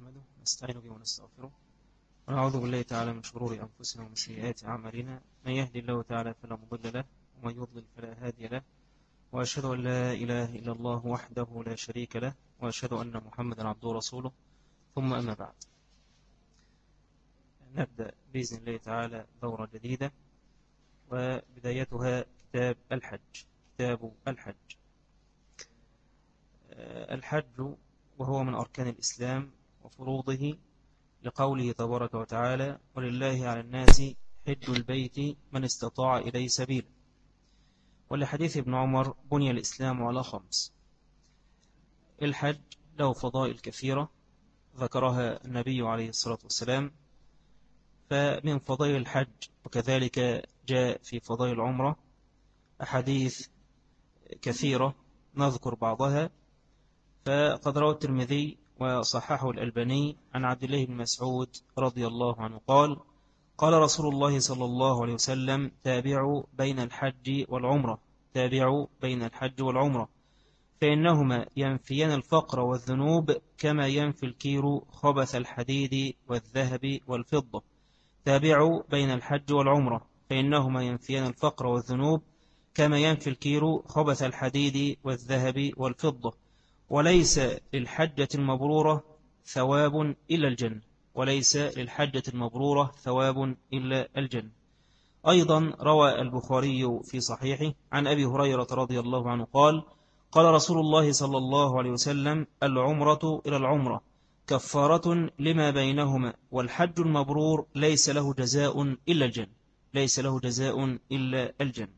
نحمده ونستعين به ونستغفره ونعوذ بالله تعالى من شرور أنفسنا ومن سيئات أعمالنا. من يهدي الله تعالى فلا مضل له ومن يضلل فلا هادي له، وأشهد أن لا إله إلا الله وحده لا شريك له، وأشهد أن محمدا عبده ورسوله. ثم أما بعد، نبدأ بإذن الله تعالى دورة جديدة، وبدايتها كتاب الحج. كتاب الحج. الحج وهو من أركان الإسلام وفروضه، لقوله تبارك وتعالى: ولله على الناس حج البيت من استطاع إليه سبيلا. ولحديث ابن عمر: بني الإسلام على 5. الحج له فضائل كثيرة ذكرها النبي عليه الصلاة والسلام. فمن فضائل الحج، وكذلك جاء في فضائل العمرة أحاديث كثيرة نذكر بعضها. فقد روى الترمذي وصححه الألباني عن عبد الله بن مسعود رضي الله عنه قال: قال رسول الله صلى الله عليه وسلم: تابعوا بين الحج والعمرة، تابعوا بين الحج والعمرة، فإنهما ينفيان الفقر والذنوب كما ينفي الكير خبث الحديد والذهب والفضة. تابعوا بين الحج والعمرة، فإنهما ينفيان الفقر والذنوب كما ينفي الكير خبث الحديد والذهب والفضة. وليس للحجة المبرورة ثواب إلا الجنة، وليس للحجة المبرورة ثواب إلا الجنة. أيضا روى البخاري في صحيحه عن أبي هريرة رضي الله عنه قال: قال رسول الله صلى الله عليه وسلم: العمرة إلى العمرة كفارة لما بينهما، والحج المبرور ليس له جزاء إلا الجنة، ليس له جزاء إلا الجنة.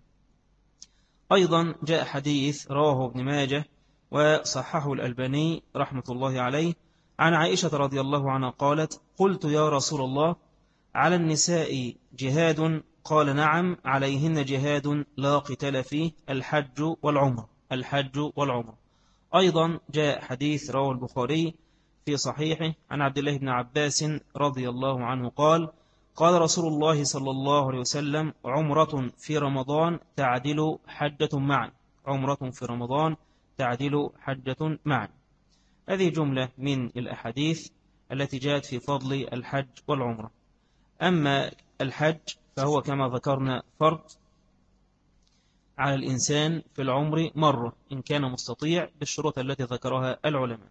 أيضا جاء حديث رواه ابن ماجه وصححه الألباني رحمة الله عليه عن عائشة رضي الله عنها قالت: قلت يا رسول الله، على النساء جهاد؟ قال: نعم، عليهن جهاد لا قتال فيه، الحج والعمر، الحج والعمر. أيضا جاء حديث رواه البخاري في صحيحه عن عبد الله بن عباس رضي الله عنه قال: قال رسول الله صلى الله عليه وسلم: عمرة في رمضان تعدل حجة معا، عمرة في رمضان تعدل حجة معا. هذه جملة من الأحاديث التي جاءت في فضل الحج والعمرة. أما الحج فهو كما ذكرنا فرض على الإنسان في العمر مرة إن كان مستطيع بالشروط التي ذكرها العلماء.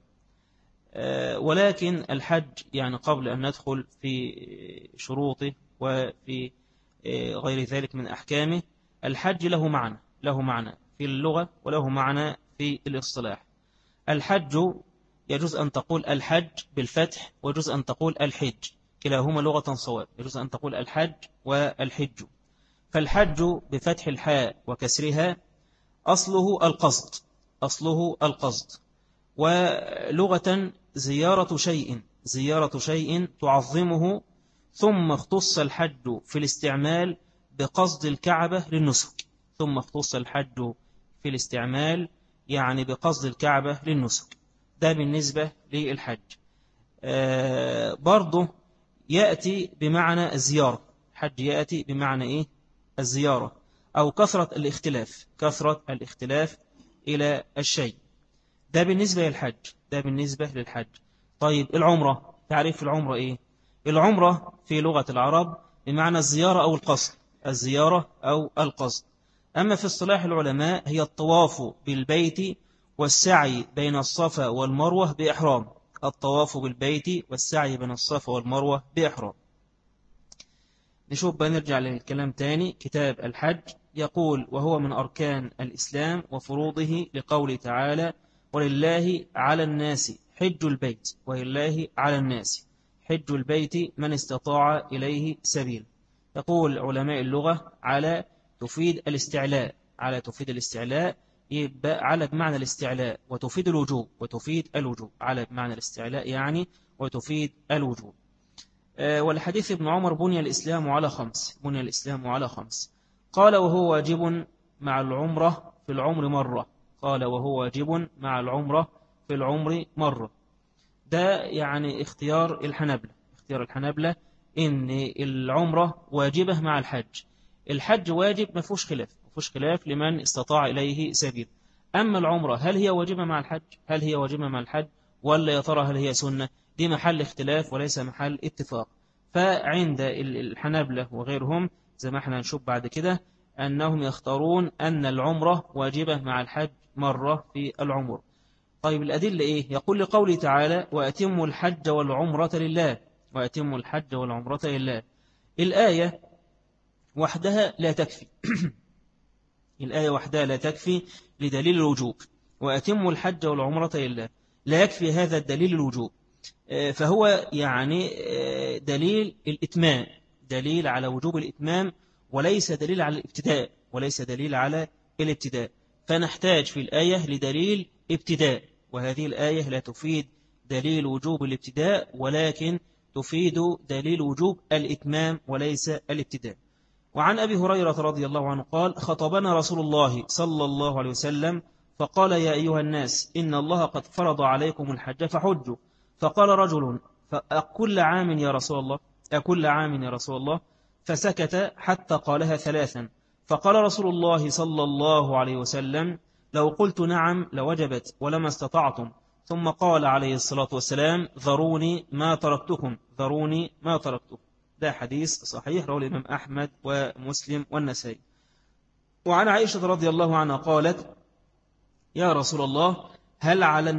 ولكن الحج يعني قبل أن ندخل في شروطه وفي غير ذلك من أحكامه، الحج له معنى، له معنى في اللغة وله معنى في الاصطلاح. الحج يجوز أن تقول الحج بالفتح، ويجوز أن تقول الحج، كلاهما لغة صواب. يجوز أن تقول الحج والحج. فالحج بفتح الحاء وكسرها أصله القصد، أصله القصد. ولغة زيارة شيء، زيارة شيء تعظمه. ثم اختص الحج في الاستعمال بقصد الكعبة للنسك، ثم اختص الحج في الاستعمال يعني بقصد الكعبة للنسك. ده بالنسبة للحج. برضه يأتي بمعنى الزيارة، الحج يأتي بمعنى إيه؟ الزيارة، أو كثرة الاختلاف، كثرة الاختلاف إلى الشيء. ده بالنسبة للحج، ده بالنسبة للحج. طيب العمرة، تعريف العمرة إيه؟ العمرة في لغة العرب بمعنى الزيارة أو القصد، الزيارة أو القصد. أما في اصطلاح العلماء هي الطواف بالبيت والسعي بين الصفا والمروة بإحرام، الطواف بالبيت والسعي بين الصفا والمروة بإحرام. نشوف بقى، نرجع للكلام تاني. كتاب الحج يقول: وهو من أركان الإسلام وفروضه، لقوله تعالى: ولله على الناس حج البيت، ولله على الناس حج البيت من استطاع إليه سبيل. يقول علماء اللغة: على تفيد الاستعلاء، على تفيد الاستعلاء، يبقى على بمعنى الاستعلاء وتفيد الوجوب، وتفيد الوجوب، على بمعنى الاستعلاء يعني وتفيد الوجوب. والحديث ابن عمر: بني الإسلام على 5، بني الإسلام على 5. قال: وهو واجب مع العمرة في العمر مرة، قال: وهو واجب مع العمرة في العمر مرة. ده يعني اختيار الحنابلة، اختيار الحنابلة إن العمرة واجبة مع الحج. الحج واجب ما فيهوش خلاف، ما فيهوش خلاف لمن استطاع إليه سبيل. أما العمرة هل هي واجبة مع الحج؟ هل هي واجبة مع الحج ولا يا ترى هل هي سنة؟ دي محل اختلاف وليس محل اتفاق. فعند الحنابلة وغيرهم زي ما احنا نشوف بعد كده أنهم يختارون أن العمرة واجبة مع الحج مرة في العمر. طيب الأدلة إيه؟ يقول لقوله تعالى وأتموا الحج والعمرة لله، وأتموا الحج والعمرة لله. الآية وحدها لا تكفي الآية وحدها لا تكفي لدليل الوجوب. وأتموا الحج والعمرة لله لا يكفي هذا الدليل الوجوب، فهو يعني دليل الإتمام، دليل على وجوب الإتمام وليس دليل على الابتداء، وليس دليل على الابتداء. فنحتاج في الآية لدليل ابتداء، وهذه الآية لا تفيد دليل وجوب الابتداء ولكن تفيد دليل وجوب الإتمام وليس الابتداء. وعن أبي هريرة رضي الله عنه قال خطبنا رسول الله صلى الله عليه وسلم فقال يا أيها الناس إن الله قد فرض عليكم الحج فحجوا. فقال رجل أكل عام يا رسول الله، أكل عام يا رسول الله؟ فسكت حتى قالها ثلاثا. فقال رسول الله صلى الله عليه وسلم لو قلت نعم لوجبت ولما استطعتم. ثم قال عليه الصلاة والسلام ذروني ما تركتكم، ذروني ما تركتكم. ده حديث صحيح رواه الإمام أحمد ومسلم والنسائي. وعن عائشة رضي الله عنها قالت يا رسول الله هل على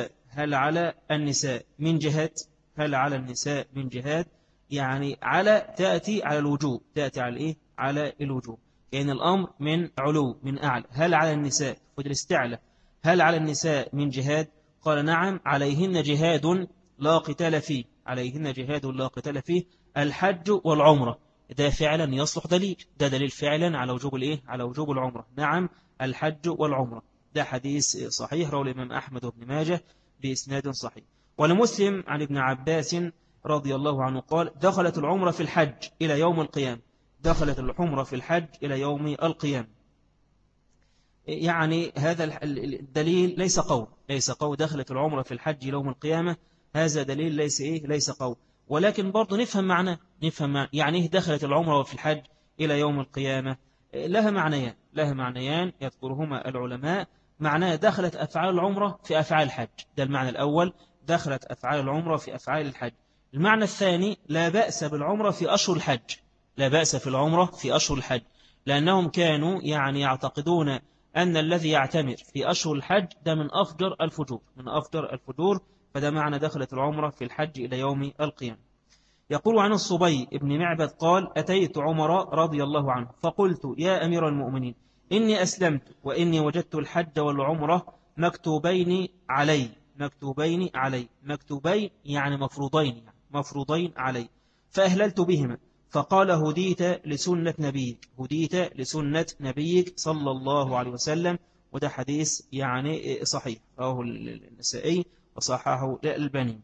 النساء من جهاد؟ هل على النساء من جهاد؟ يعني على تأتي على الوجوب، تأتي على إيه؟ على الوجوب، يعني الأمر من علو من أعلى. هل على النساء خذ الاستعلى، هل على النساء من جهاد؟ قال نعم عليهن جهاد لا قتال فيه، عليهن جهاد لا قتال فيه الحج والعمرة. ده فعلا يصلح دليل، ده دليل فعلا على وجوب الإيه؟ على وجوب العمرة. نعم الحج والعمرة. ده حديث صحيح رواه الإمام أحمد وابن ماجه بإسناد صحيح. ولمسلم عن ابن عباس رضي الله عنه قال دخلت العمرة في الحج إلى يوم القيامة، دخلت العمرة في الحج إلى يوم القيامة. يعني هذا الدليل ليس قول دخلت العمرة في الحج إلى يوم القيامة، هذا دليل ليس قول، ولكن برضو نفهم معنى يعني إيه دخلت العمرة في الحج إلى يوم القيامة. لها معنيان يذكرهما العلماء. معناه دخلت أفعال العمرة في أفعال الحج، ده المعنى الأول، دخلت أفعال العمرة في أفعال الحج. المعنى الثاني لا بأس بالعمرة في أشهر الحج، لا بأس في العمرة في أشهر الحج، لأنهم كانوا يعني يعتقدون أن الذي يعتمر في أشهر الحج ده من أفجر الفجور، فده معنى دخلت العمرة في الحج إلى يوم القيامة. يقول عن الصبي ابن معبد قال أتيت عمر رضي الله عنه فقلت يا أمير المؤمنين إني أسلمت وإني وجدت الحج والعمرة مكتوبين علي، مكتوبين يعني مفروضين علي، فأهللت بهما. فقال هديت لسنة نبيك صلى الله عليه وسلم. وده حديث يعني صحيح رواه النسائي وصححه الألباني.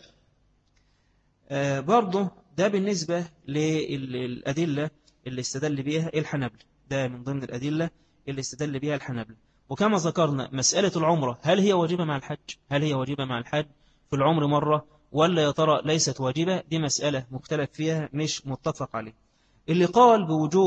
برضه ده بالنسبة للأدلة اللي استدل بها الحنابلة، ده من ضمن الأدلة اللي استدل بها الحنابلة. وكما ذكرنا مسألة العمرة هل هي واجبة مع الحج في العمر مرة ولا يا ترى ليست واجبة؟ دي مسألة مختلف فيها مش متفق عليه. اللي قال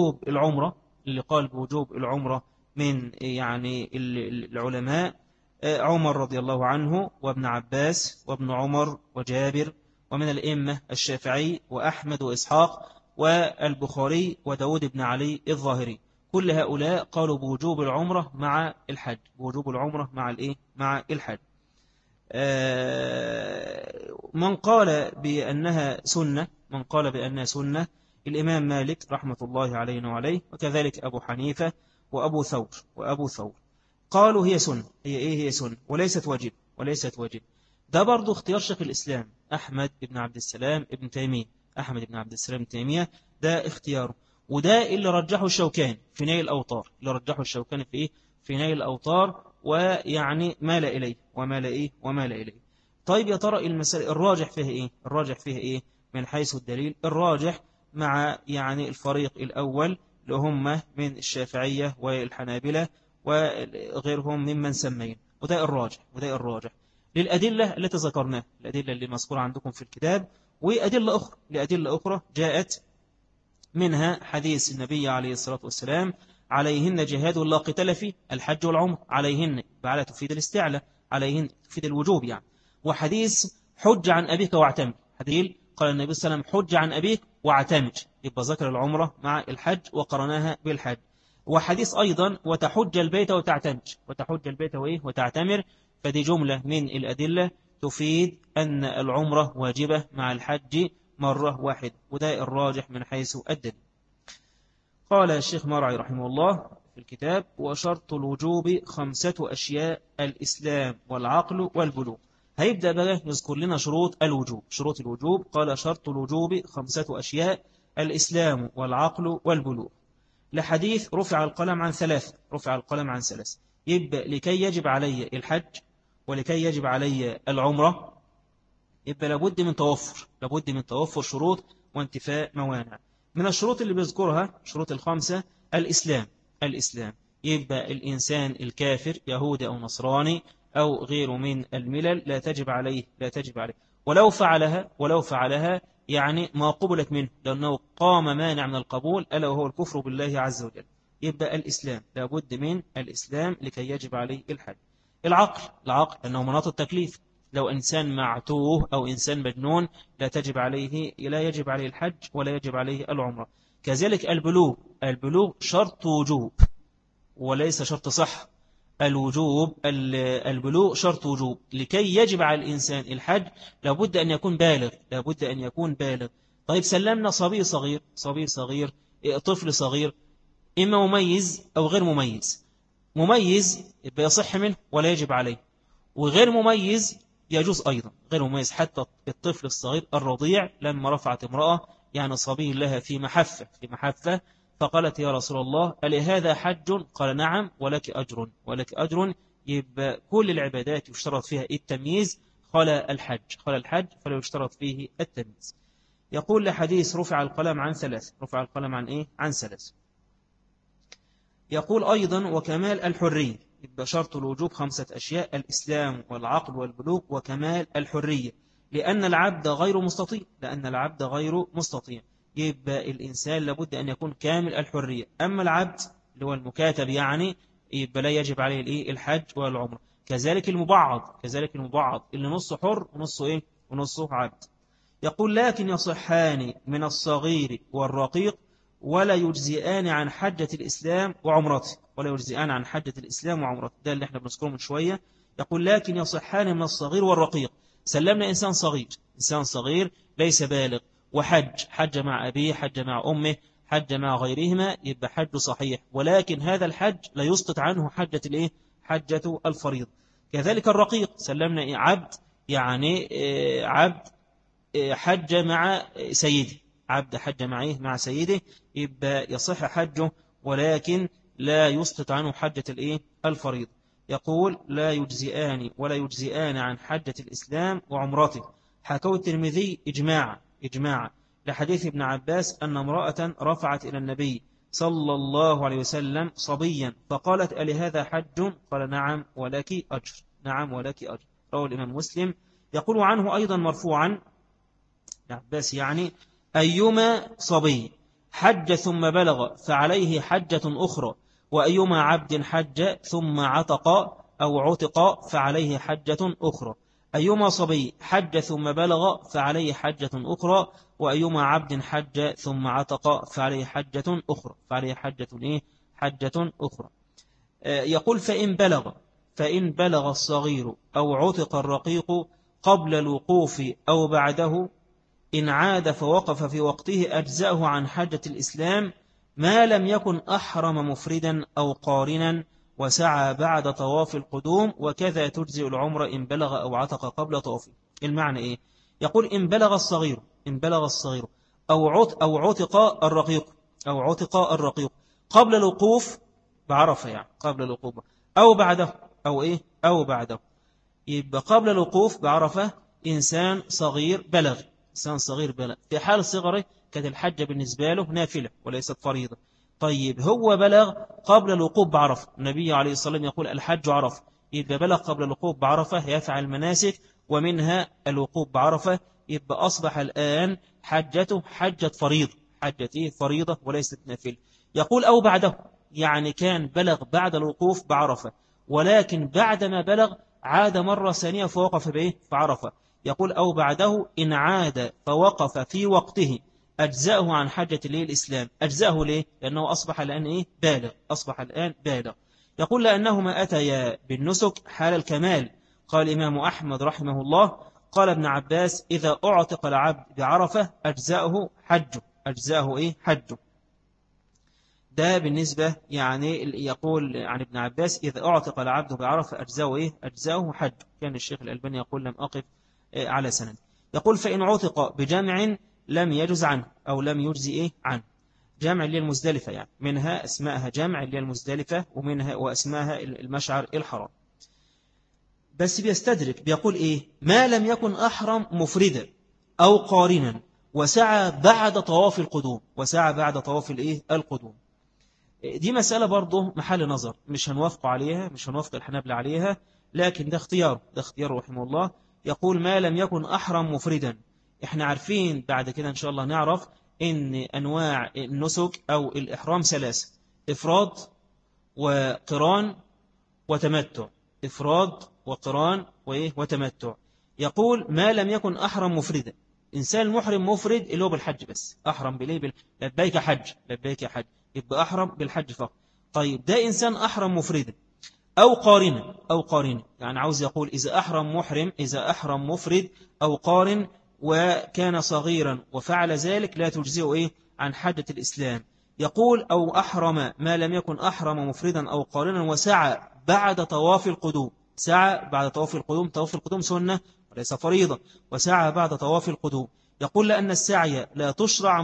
بوجوب العمرة من يعني العلماء عمر رضي الله عنه وابن عباس وابن عمر وجابر، ومن الأئمة الشافعي وأحمد وإسحاق والبخاري وداود بن علي الظاهري. كل هؤلاء قالوا بوجوب العمرة مع الحج، مع الحج. من قال بأنها سنة الإمام مالك رحمة الله عليه وعليه، وكذلك أبو حنيفة وأبو ثور قالوا هي سنة، هي سنة وليست واجب. ده برضو اختيار شيخ الإسلام أحمد بن عبد السلام ابن تيمية، ده اختياره، وده اللي رجحه الشوكاني في نيل الأوطار، ويعني مال إليه. طيب يا ترى المسألة الراجح فيها إيه من حيث الدليل؟ الراجح مع يعني الفريق الأول اللي هم من الشافعية والحنابلة وغيرهم ممن سمين، وده الراجح للأدلة التي ذكرناها، الأدلة اللي مذكورة عندكم في الكتاب، لأدلة أخرى جاءت منها حديث النبي عليه الصلاة والسلام عليهن جهاد لا قتال فيه الحج والعمر، عليهن بعلى تفيد الاستعلاء، عليهن تفيد الوجوب يعني. وحديث حج عن أبيك واعتمر. حديث قال النبي صلى الله عليه وسلم حج عن أبيك واعتمر، يبقى ذكر العمرة مع الحج وقرناها بالحج. وحديث أيضا وتحج البيت وتعتمر، وتحج البيت وإيه وتعتمر، فدي جملة من الأدلة تفيد أن العمرة واجبة مع الحج مرة واحدة، وده الراجح من حيث الدليل. قال الشيخ مرعي رحمه الله في الكتاب: وشرط الوجوب 5 أشياء: الإسلام والعقل والبلوغ. هيبدأ بقى يذكر لنا شروط الوجوب. شروط الوجوب قال: شرط الوجوب 5 أشياء: الإسلام والعقل والبلوغ. لحديث رفع القلم عن 3، رفع القلم عن 3. يبقى لكي يجب علي الحج ولكي يجب علي العمرة، يبقى لابد من توفر شروط وانتفاء موانع. من الشروط اللي بيذكرها شروط ال5: الإسلام. يبقى الإنسان الكافر يهودي أو نصراني أو غيره من الملل لا تجب عليه، ولو فعلها يعني ما قبلت منه، لأنه قام مانع من القبول ألا وهو الكفر بالله عز وجل. يبقى الإسلام لابد من الإسلام لكي يجب عليه الحج. العقل أنه مناط التكليف، لو إنسان معتوه أو إنسان مجنون لا يجب عليه الحج ولا يجب عليه العمرة. كذلك البلوغ شرط وجوب وليس شرط صح. البلوغ شرط وجوب. لكي يجب على الإنسان الحج لابد أن يكون بالغ. طيب سلمنا صبي صغير، طفل صغير، إما مميز أو غير مميز. مميز يبقى يصح منه ولا يجب عليه، وغير مميز يجوز أيضا. غير مميز حتى الطفل الصغير الرضيع لما رفعت امرأة يعني صبي لها في محفة فقالت: يا رسول الله ألي هذا حج؟ قال: نعم ولك أجر. يبقى كل العبادات يشترط فيها التمييز خلا الحج فلا يشترط فيه التمييز. يقول لحديث رفع القلم عن 3. رفع القلم عن إيه؟ عن 3. يقول أيضا وكمال الحرية. يبقى شرط الوجوب 5 أشياء: الإسلام والعقل والبلوغ وكمال الحرية، لأن العبد غير مستطيع. يبقى الإنسان لابد أن يكون كامل الحرية. أما العبد اللي هو المكاتب يعني يبقى لا يجب عليه الحج والعمرة. كذلك المبعض اللي نصه حر ونصه عبد. يقول: لكن يصحان من الصغير والرقيق ولا يجزئان عن حجة الإسلام وعمرته. ده اللي احنا بنذكره من شوية. يقول: لكن يصحان من الصغير والرقيق. سلمنا إنسان صغير ليس بالغ حج مع أبيه، حج مع أمه، حج مع غيرهما، يبقى حج صحيح، ولكن هذا الحج لا يسقط عنه حجة الفريضة. كذلك الرقيق سلمنا عبد يعني عبد حج مع سيده، مع سيده، يبقى يصح حجه ولكن لا يسقط عنه حجة الفريضة. يقول: لا يجزئان ولا يجزئان عن حجة الإسلام وعمرته. حكوا الترمذي إجماعا لحديث ابن عباس أن امرأة رفعت إلى النبي صلى الله عليه وسلم صبيا فقالت: ألي هذا حج؟ قال: نعم ولك أجر. رواه الإمام مسلم. يقول عنه أيضا مرفوعا ابن عباس يعني: أيما صبي حج ثم بلغ فعليه حجة أخرى، وأيما عبد حج ثم عتق أو عتق فعليه حجة أخرى. أيما صبي حج ثم بلغ فعليه حجة أخرى، وأيما عبد حج ثم عتق فعليه حجة أخرى. حجة أخرى. يقول: فإن بلغ الصغير أو عتق الرقيق قبل الوقوف أو بعده، إن عاد فوقف في وقته أجزأه عن حجة الإسلام، ما لم يكن أحرم مفردا أو قارنا وسعى بعد طواف القدوم، وكذا تجزئ العمر إن بلغ أو عتق قبل طوافه. المعنى إيه؟ يقول: إن بلغ الصغير أو عتق الرقيق قبل الوقوف بعرفة، أو بعده أو بعده. يبقى قبل الوقوف بعرفة إنسان صغير بلغ. في حال صغره كانت الحجة بالنسبة له نافلة وليست فريضة. طيب هو بلغ قبل الوقوف بعرفة، النبي عليه الصلاة والسلام يقول: الحج عرفة. يبقى بلغ قبل الوقوف بعرفة يفعل المناسك ومنها الوقوف بعرفة، يبقى أصبح الآن حجته حجة فريضة وليست نافلة. يقول: أو بعده، يعني كان بلغ بعد الوقوف بعرفة، ولكن بعدما بلغ عاد مرة ثانية فوقف بعرفة، يقول أو بعده إن عاد فوقف في وقته أجزأه عن حجة الإسلام. أجزأه ليه؟ لأنه أصبح الآن إيه؟ بالغ. أصبح الآن بالغ. يقول لأنهما أتيا بالنسك حال الكمال. قال الإمام أحمد رحمه الله قال ابن عباس إذا أعتق العبد بعرفة أجزأه حجه. أجزأه إيه؟ حجه. ده بالنسبة يعني يقول عن ابن عباس إذا أعتق العبد بعرفة أجزأه إيه؟ أجزأه حجه. كان الشيخ الألباني يقول لم أقف على سند. يقول فإن عتق بجمع لم يجز عنه أو لم يجزي إيه؟ عنه. جمع اللي المزدلفة يعني منها اسمائها جمع اللي المزدلفة ومنها واسمائها المشعر الحرام. بس بيستدرك بيقول إيه؟ ما لم يكن أحرم مفردا أو قارنا وسعى بعد طواف القدوم. وسعى بعد طواف الإيه؟ القدوم. دي مسألة برضه محل نظر، مش هنوافق عليها، مش هنوافق الحنابلة عليها، لكن ده اختيار رحمه الله. يقول ما لم يكن أحرم مفردا. احنا عارفين بعد كده إن شاء الله نعرف إن أنواع النسك أو الإحرام ثلاثة: إفراد وقران وتمتع. إفراد وقران وتمتع. يقول ما لم يكن أحرم مفردا. إنسان محرم مفرد اللي هو بالحج بس، أحرم بليه لبيك حج، لبيك حج، يبقى أحرم بالحج فقط. طيب ده إنسان أحرم مفردا أو قارنا. أو قارنا يعني عاوز يقول إذا أحرم محرم، إذا أحرم مفرد أو قارن وكان صغيرا وفعل ذلك لا تجزئه إيه؟ عن حجة الإسلام. يقول أو أحرم ما لم يكن أحرم مفردا أو قارنا وسعى بعد طواف القدوم. سعى بعد طواف القدوم. طواف القدوم سنة وليس فريضة. وسعى بعد طواف القدوم. يقول لأن السعي لا تشرع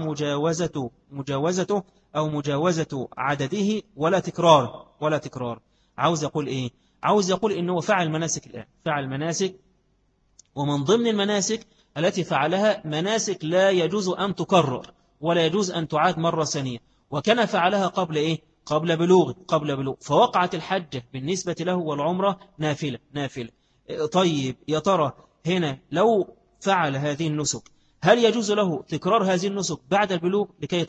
مجاوزته أو مجاوزة عدده ولا تكرار. عاوز يقول إيه؟ عاوز يقول إنه فعل مناسك الآن، فعل مناسك، ومن ضمن المناسك التي فعلها مناسك لا يجوز أن تكرر ولا يجوز أن تعاد مرة ثانية، وكان فعلها قبل إيه؟ قبل بلوغ. فوقعت الحجة بالنسبة له والعمرة نافلة. طيب يا ترى هنا لو فعل هذه النسك هل يجوز له تكرار هذه النسك بعد البلوغ لكي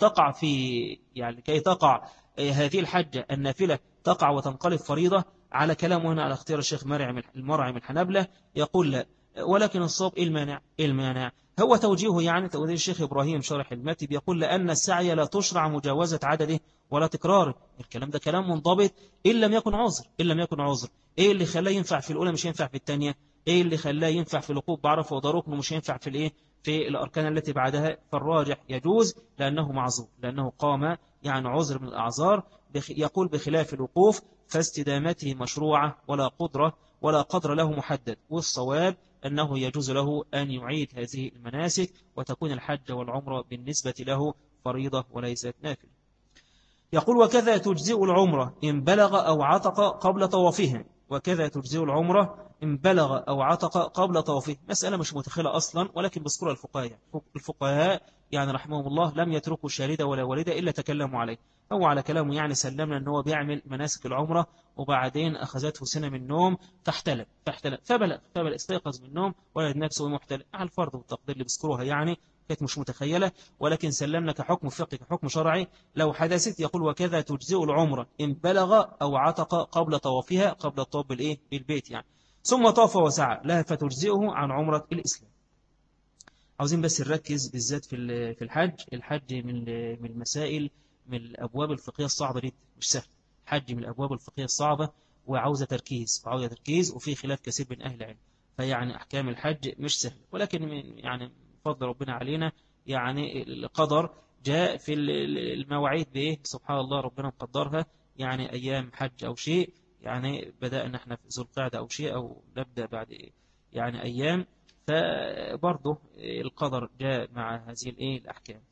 تقع هذه الحجة النافلة تقع وتنقلب فريضة؟ على كلامه هنا على اختيار الشيخ المرعي من الحنابلة يقول لا، ولكن الصواب المانع هو توجيهه، يعني توجيه الشيخ إبراهيم شارح المتي بيقول لأن السعي لا تشرع مجاوزة عدده ولا تكراره. الكلام ده كلام منضبط إن لم يكن عذر. إيه اللي خلاه ينفع في الأولى مش ينفع في الثانية؟ إيه اللي خلاه ينفع في الوقوف بعرفة وده ركن ومش ينفع في الإيه؟ في الأركان التي بعدها؟ فالراجح يجوز لأنه معذور، لأنه قام يعني عذر من الأعذار. يقول بخلاف الوقوف فاستدامته مشروعة ولا قدر له محدد، والصواب أنه يجوز له أن يعيد هذه المناسك وتكون الحج والعمرة بالنسبة له فريضة وليست نافلة. يقول وكذا تجزئ العمرة إن بلغ أو عتق قبل طوافها. وكذا تجزئ العمرة إن بلغ أو عتق قبل طوافه. مسألة مش متخيلة أصلا، ولكن بذكرها الفقهاء يعني رحمهم الله لم يتركوا شاردة ولا والدة إلا تكلموا عليه. هو على كلامه يعني سلمنا أنه بيعمل مناسك العمرة وبعدين أخذته سنة من النوم فاحتلم فبلغ استيقظ من النوم ولد نفسه محتلم. على الفرض والتقدير اللي بذكروها يعني كانت مش متخيلة، ولكن سلمنا كحكم فقهي كحكم شرعي لو حدثت. يقول وكذا تجزئ العمرة إن بلغ أو عتق قبل طوافها، قبل الطواف بالبيت يعني، ثم طاف وسعى لها فتجزئه عن عمرة الإسلام. عاوزين بس نركز بالذات في الحج من المسائل، من الأبواب الفقهية الصعبة دي، مش سهل. الحج من الأبواب الفقهية الصعبة وعاوزة تركيز وفي خلاف كثير بين أهل العلم. فيعني أحكام الحج مش سهل، ولكن يعني فضل ربنا علينا يعني القدر جاء في المواعيد بإيه سبحان الله ربنا مقدرها، يعني أيام حج أو شيء، يعني بدأنا احنا في ذو القعدة أو شيء أو نبدأ بعد يعني أيام، فبرضه القدر جاء مع هذه الأحكام.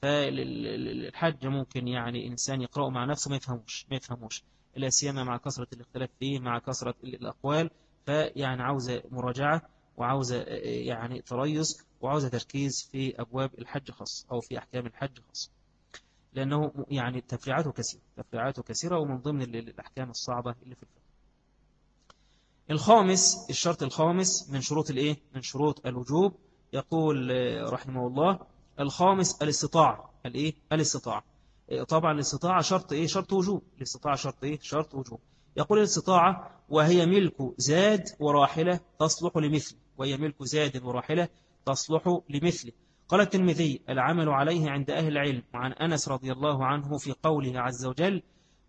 فالحج ممكن يعني إنسان يقرأه مع نفسه ما يفهموش لا سيما مع كثرة الاختلاف فيه، مع كثرة الأقوال. فيعني عاوزة مراجعة وعاوزة يعني تريث وعاوزة تركيز في أبواب الحج خاص أو في أحكام الحج خاص، لأنه يعني تفريعاته كثيرة ومن ضمن الأحكام الصعبة اللي في الفقه. الشرط الخامس من شروط من شروط الوجوب. يقول رحمه الله الخامس الاستطاعة. طبعا الاستطاعة شرط شرط وجوب. الاستطاعة شرط وجوب. يقول الاستطاعة وهي ملك زاد وراحلة تصلح لمثل. وهي ملك زاد وراحلة تصلح لمثله. قال الترمذي: العمل عليه عند أهل العلم. وعن أنس رضي الله عنه في قوله عز وجل: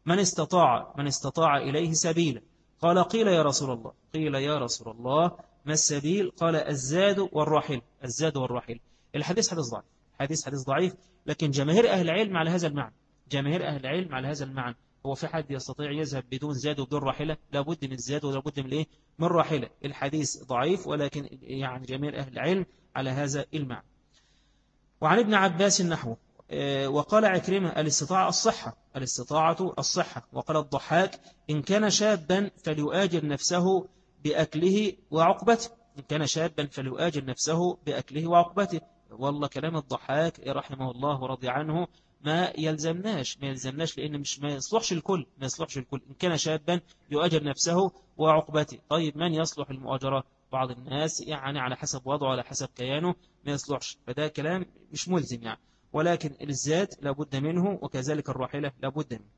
من استطاع إليه سبيلا. قال: قيل يا رسول الله، قيل يا رسول الله ما السبيل؟ قال: الزاد والراحل، الزاد والراحل. الحديث حديث ضعيف، حديث ضعيف، لكن جماهير أهل العلم على هذا المعنى، جماهير أهل العلم على هذا المعنى. هو في حد يستطيع يذهب بدون زاد وبدون راحلة؟ لابد من الزاد ولابد من الايه؟ من راحلة. الحديث ضعيف، ولكن يعني جماهير أهل العلم على هذا المعنى. وعن ابن عباس نحوه. وقال عكرمة: الاستطاعة الصحة، الاستطاعة الصحة. وقال الضحاك: إن كان شابا فليؤاجر نفسه بأكله وعقبته، إن كان شابا فليؤاجر نفسه بأكله وعقبته. والله كلام الضحاك رحمه الله ورضي عنه ما يلزمناش لأن مش ما يصلحش الكل، ما يصلحش الكل. إن كان شابا يؤاجر نفسه وعقبته. طيب من يصلح المؤاجرة؟ بعض الناس يعني على حسب وضعه، على حسب كيانه ما يصلحش، فده كلام مش ملزم يعني. ولكن الزاد لابد منه، وكذلك الراحلة لابد منه.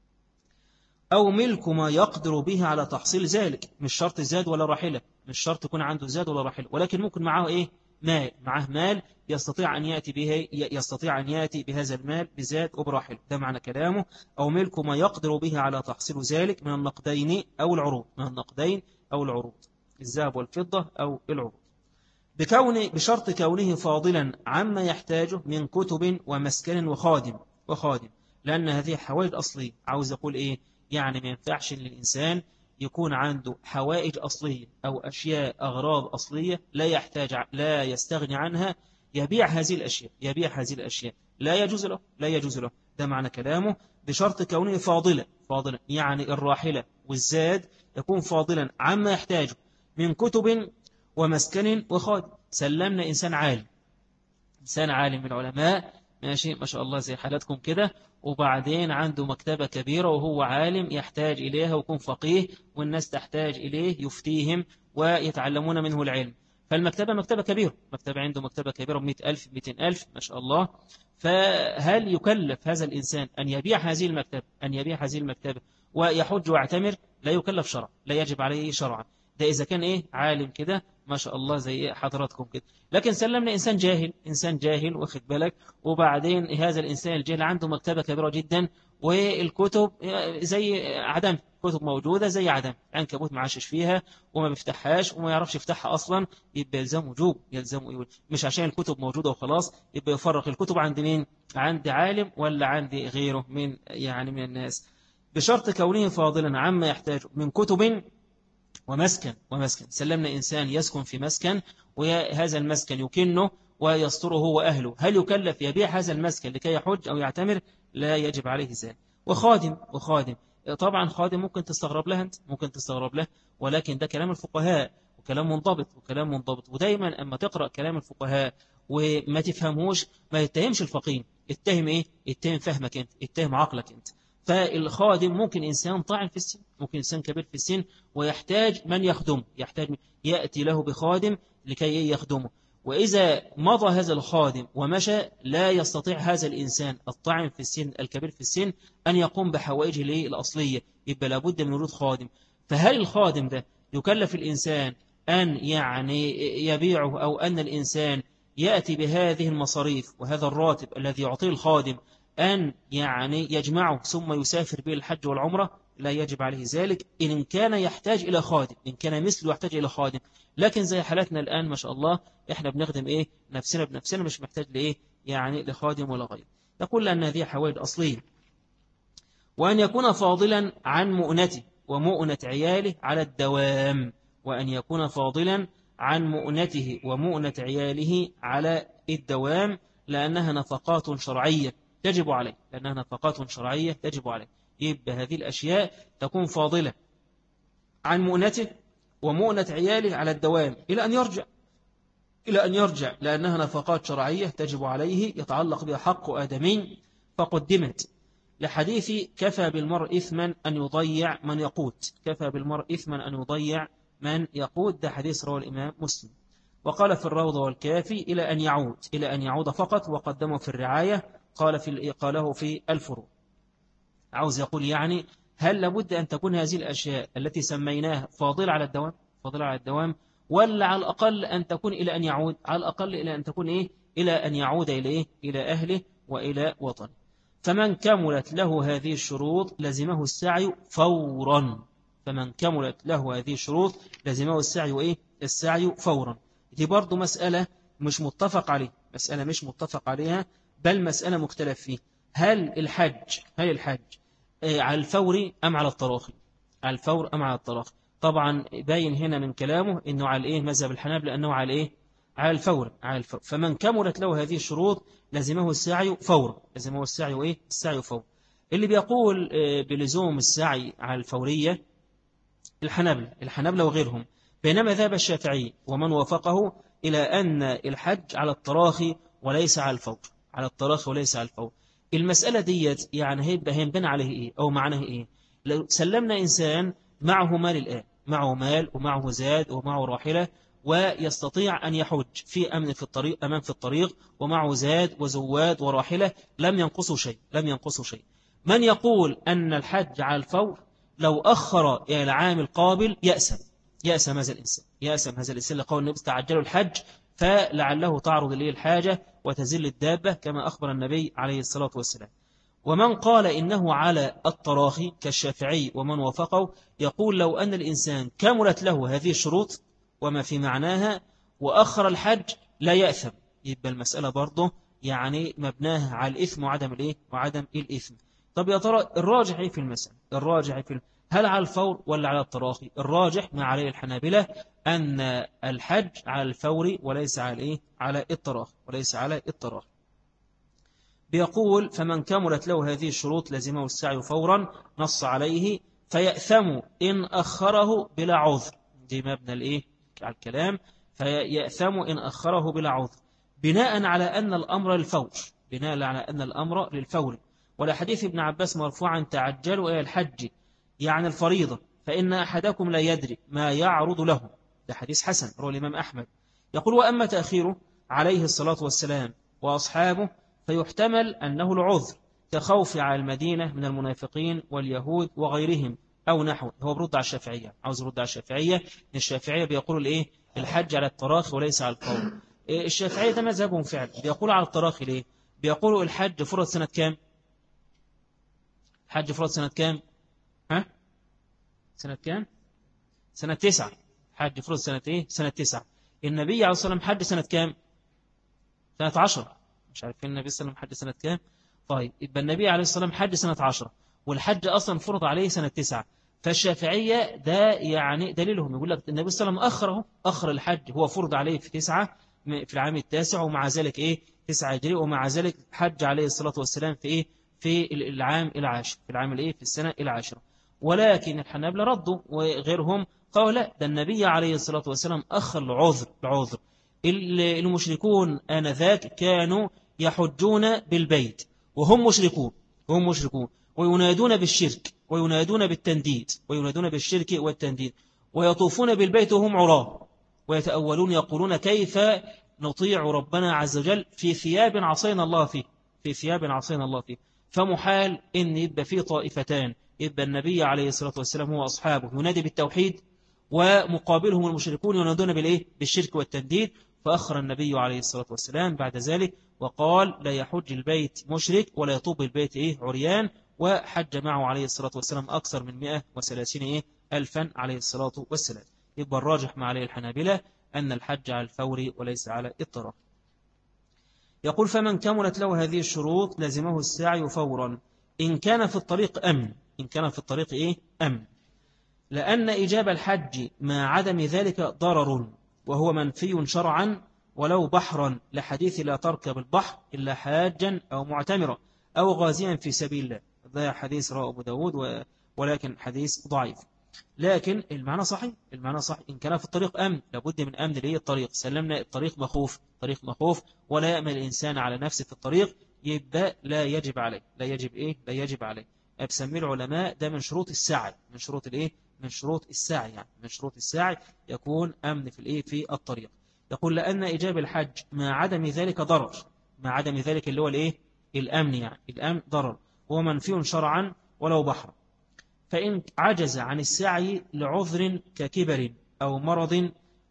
أو ملك ما يقدر به على تحصيل ذلك، مش شرط زاد ولا راحلة، مش شرط يكون عنده زاد ولا راحلة، ولكن ممكن معه إيه؟ مال، معه مال يستطيع أن يأتي به، يستطيع أن يأتي بهذا المال بزاد وبراحلة. ده معنى كلامه: أو ملك ما يقدر به على تحصيل ذلك من النقدين أو العروض، من النقدين أو العروض، الذهب والفضة أو العروض، بشرط كونه فاضلا عما يحتاجه من كتب ومسكن وخادم. لأن هذه حوائج أصلية. عاوز يقول إيه؟ يعني ما ينفعش للإنسان يكون عنده حوائج أصلية أو أشياء أغراض أصلية لا يستغني عنها، يبيع هذه الأشياء، لا يجوز له. ده معنى كلامه: بشرط كونه فاضلا، يعني الراحلة والزاد يكون فاضلا عما يحتاجه من كتب ومسكن وخادم. سلمنا إنسان عالم من العلماء، ماشي ما شاء الله زي حالاتكم كده، وبعدين عنده مكتبة كبيرة وهو عالم يحتاج إليها ويكون فقيه، والناس تحتاج إليه يفتيهم ويتعلمون منه العلم. فالمكتبة مكتبة كبيرة، عنده مكتبة كبيرة 100,000 200,000 ما شاء الله. فهل يكلف هذا الإنسان أن يبيع هذه المكتبة ويحج ويعتمر؟ لا يكلف شرعا، لا يجب عليه شرعا. ده إذا كان إيه؟ عالم كده ما شاء الله زي حضراتكم كده. لكن سلمنا إنسان جاهل واخد بالك، وبعدين هذا الإنسان الجاهل عنده مكتبة كبيرة جدا، والكتب زي عدم، كتب موجودة زي عدم، عنكبوت معاشش فيها وما بيفتحهاش وما يعرفش يفتحها أصلا، يبقى يلزمه وجوب، مش عشان الكتب موجودة وخلاص يبقى يفرق الكتب عند مين؟ عند عالم ولا عند غيره من الناس. بشرط كونه فاضلا عما يحتاج من كتب ومسكن. سلمنا إنسان يسكن في مسكن، وهذا المسكن يكنه ويستره وأهله، هل يكلف يبيع هذا المسكن لكي يحج أو يعتمر؟ لا يجب عليه ذلك. وخادم طبعا خادم ممكن تستغرب له، ولكن ده كلام الفقهاء وكلام منضبط. ودايما أما تقرأ كلام الفقهاء وما تفهموش، ما يتهمش الفقيه، اتهم إيه؟ اتهم فهمك أنت، اتهم عقلك أنت. فالخادم ممكن إنسان طاعن في السن، ممكن إنسان كبير في السن ويحتاج من يخدمه، يأتي له بخادم لكي يخدمه. وإذا مضى هذا الخادم ومشى، لا يستطيع هذا الإنسان الطاعن في السن الكبير في السن أن يقوم بحوائجه الأصلية، يبقى لابد من وجود خادم. فهل الخادم ده يكلف الإنسان أن يبيعه، أو أن الإنسان يأتي بهذه المصاريف وهذا الراتب الذي يعطيه الخادم أن يجمعه ثم يسافر به الحج والعمرة؟ لا يجب عليه ذلك إن كان يحتاج إلى خادم، إن كان مثله يحتاج إلى خادم. لكن زي حالاتنا الآن ما شاء الله إحنا بنخدم نفسنا بنفسنا، مش محتاج لخادم ولا غير. يقول لأن هذه حوائج أصلية. وأن يكون فاضلا عن مؤنته ومؤنة عياله على الدوام، وأن يكون فاضلا عن مؤنته ومؤنة عياله على الدوام، لأنها نفقات شرعية تجب عليه، يبقى هذه الأشياء تكون فاضلة عن مؤنته ومؤنة عياله على الدوام إلى أن يرجع، لأنها نفقات شرعية تجب عليه يتعلق بها حق آدمي، فقدمت لحديث كفى بالمرء إثما أن يضيع من يقود، ده حديث رواه الإمام مسلم. وقال في الروضة والكافي إلى أن يعود فقط، وقدمه في الرعاية قاله في الفروع. عاوز يقول هل لابد أن تكون هذه الأشياء التي سميناها فاضلة على الدوام، ولا على الأقل أن تكون إلى أن يعود، على الأقل إلى أن تكون إيه؟ إلى أن يعود إلى إيه؟ إلى أهله وإلى وطنه. فمن كملت له هذه الشروط لزمه السعي فورا. فمن كملت له هذه الشروط لزمه السعي وإيه؟ السعي فورا. دي برضو مسألة مش متفق عليه، مسألة مش متفق عليها، بل مسألة مختلف فيه. هل الحج على الفور أم على التراخي؟ على الفور أم على التراخي؟ طبعا باين هنا من كلامه إنه على إيه؟ مذهب الحنابلة أنه على إيه؟ على الفور. فمن كملت له هذه الشروط لزمه السعي فورا. لزمه السعي وإيه؟ السعي فورا. اللي بيقول بلزوم السعي على الفورية الحنابلة وغيرهم، بينما ذهب الشافعي ومن وافقه إلى أن الحج على التراخي وليس على الفور. على التراخي وليس على الفور. المسألة ديت يعني هينبنى عليه إيه أو معناه إيه؟ لو سلمنا إنسان معه مال الآن، معه مال ومعه زاد ومعه راحلة ويستطيع أن يحج في أمن في الطريق، أمان في الطريق، ومعه زاد وزواد وراحلة، لم ينقصه شيء، لم ينقصه شيء. من يقول أن الحج على الفور لو أخر إلى العام القابل يأسم هذا الإنسان لقول النبي تعجلوا الحج فلعله تعرض إليه الحاجة وتزل الدابة كما أخبر النبي عليه الصلاة والسلام. ومن قال إنه على التراخي كالشافعي ومن وافقه يقول لو أن الإنسان كملت له هذه الشروط وما في معناها وأخر الحج لا يأثم. يبقى المسألة برضه يعني مبناها على الإثم وعدم الإثم. طب يا ترى الراجح في المسألة؟ هل على الفور ولا على التراخي؟ الراجح ما عليه الحنابلة أن الحج على الفور وليس على التراخي. بيقول فمن كملت له هذه الشروط لزمه السعي فورا، نص عليه فيأثم إن أخره بلا عذر. دي مبنى على الكلام، فيأثم إن أخره بلا عذر بناء على أن الأمر للفور. ولحديث ابن عباس مرفوعا تعجلوا إلى الحج يعني الفريضة فإن أحدكم لا يدري ما يعرض له. ده حديث حسن رواه الإمام أحمد. يقول وأما تأخيره عليه الصلاة والسلام وأصحابه فيحتمل أنه العذر كخوف على المدينة من المنافقين واليهود وغيرهم أو نحو. هو برد على الشافعية، عاوز يرد على الشافعية إن الشافعية بيقولوا الحج على التراخي وليس على الفور. الشافعية ده مذهبهم فعلا، بيقولوا على التراخي ليه؟ بيقولوا الحج فرض سنة كام؟ حج فرض سنة كام؟ سنة كام؟ سنة 9. حج فرض سنة سنة 9. النبي عليه الصلاة والسلام حج سنة كام؟ سنة 10. مش عارفين النبي صلى الله عليه وسلم حج سنة كام؟ طيب يبقى النبي عليه الصلاة والسلام حج سنة 10 والحج أصلا فرض عليه سنة 9. فالشافعية ده يعني دليلهم يقول لك النبي صلى الله عليه وسلم أخر الحج، هو فرض عليه في 9 في العام التاسع، ومع ذلك 9 هجري، ومع ذلك حج عليه الصلاة والسلام في العام العاشر، في السنة العاشرة. ولكن الحنابلة ردوا وغيرهم قالوا لا، ده النبي عليه الصلاة والسلام أخر العذر. المشركون آنذاك كانوا يحجون بالبيت وهم مشركون وينادون بالشرك وينادون بالشرك والتنديد، ويطوفون بالبيت وهم عراة ويتأولون يقولون كيف نطيع ربنا عز وجل في ثياب عصينا الله فيه. فمحال إن يبقى فيه طائفتان، يبقى النبي عليه الصلاة والسلام هو أصحابه ينادي بالتوحيد ومقابلهم المشركون ينادون بالشرك والتنديد. فأخر النبي عليه الصلاة والسلام بعد ذلك وقال لا يحج البيت مشرك ولا يطوب البيت عريان، وحج معه عليه الصلاة والسلام أكثر من 130 ألفا عليه الصلاة والسلام. يبقى الراجح مع عليه الحنابلة أن الحج على الفور وليس على التراخي. يقول فمن كملت له هذه الشروط لزمه السعي فورا إن كان في الطريق أمن، لأن إجابة الحج مع عدم ذلك ضرر وهو منفي شرعا ولو بحرا، لحديث لا تركب البحر إلا حاجا أو معتمرا أو غازيا في سبيل الله. ده حديث رواه أبو داود ولكن حديث ضعيف. لكن المعنى صحيح إن كان في الطريق أمن، لابد من أمن الطريق. سلمنا الطريق مخوف ولا يأمن الإنسان على نفسه في الطريق، يبقى لا يجب عليه. أبسمي العلماء ده من شروط السعي، من شروط السعي يكون أمن في الطريق. يقول لأن إجاب الحج مع عدم ذلك ضرر، مع عدم ذلك اللي هو الأمن، الأمن ضرر هو منفي شرعا ولو بحر. فإن عجز عن السعي لعذر ككبر أو مرض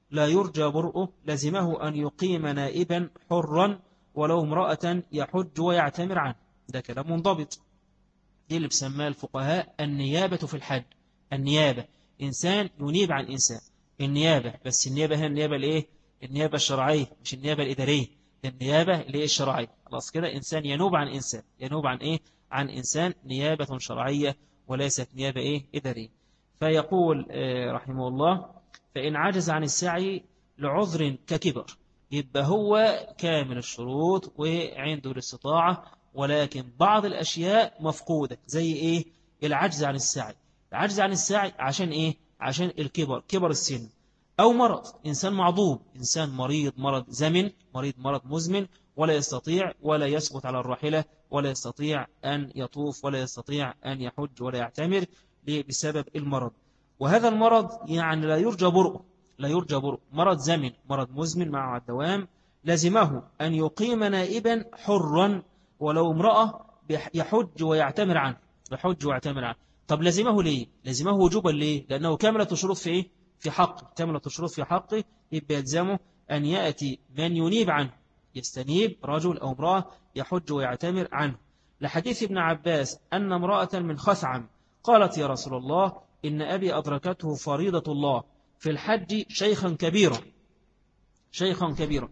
لا يرجى برؤه لزمه أن يقيم نائبا حرا ولو امرأة يحج ويعتمر عنه. ده كلام منضبط. دي اللي بسمها الفقهاء النيابة في الحج. النيابة إنسان ينيب عن إنسان، النيابة، بس النيابة هي النيابة الإيه؟ النيابة الشرعية، مش النيابة الإدارية. النيابة اللي هي الشرعية. خلاص كده، إنسان ينوب عن إنسان، ينوب عن إيه؟ عن إنسان، نيابة شرعية وليست نيابة إيه؟ إدارية. فيقول رحمه الله: فإن عجز عن السعي لعذر ككبر، يبقى هو كامل الشروط وعنده الاستطاعة، ولكن بعض الأشياء مفقودة. زي إيه؟ العجز عن السعي. العجز عن السعي عشان إيه؟ عشان الكبر، كبر السن، أو مرض، إنسان معضوب، إنسان مريض مرض زمن، مريض مرض مزمن، ولا يستطيع ولا يثبت على الراحلة، ولا يستطيع أن يطوف، ولا يستطيع أن يحج ولا يعتمر بسبب المرض. وهذا المرض يعني لا يرجى برؤه، لا يرجى برؤه، مرض زمن، مرض مزمن مع الدوام. لزمه أن يقيم نائبا حرا ولو امرأة يحج ويعتمر عنه، يحج ويعتمر عنه. طب لزمه ليه؟ لزمه وجوبا ليه؟ لأنه كاملة الشروط في إيه؟ في حقه، كاملة الشروط في حقه. يبقى يلزمه أن يأتي من ينيب عنه، يستنيب رجل أو امرأة يحج ويعتمر عنه. لحديث ابن عباس أن امرأة من خثعم قالت: يا رسول الله، إن أبي أدركته فريضة الله في الحج شيخا كبيرا، شيخا كبيرا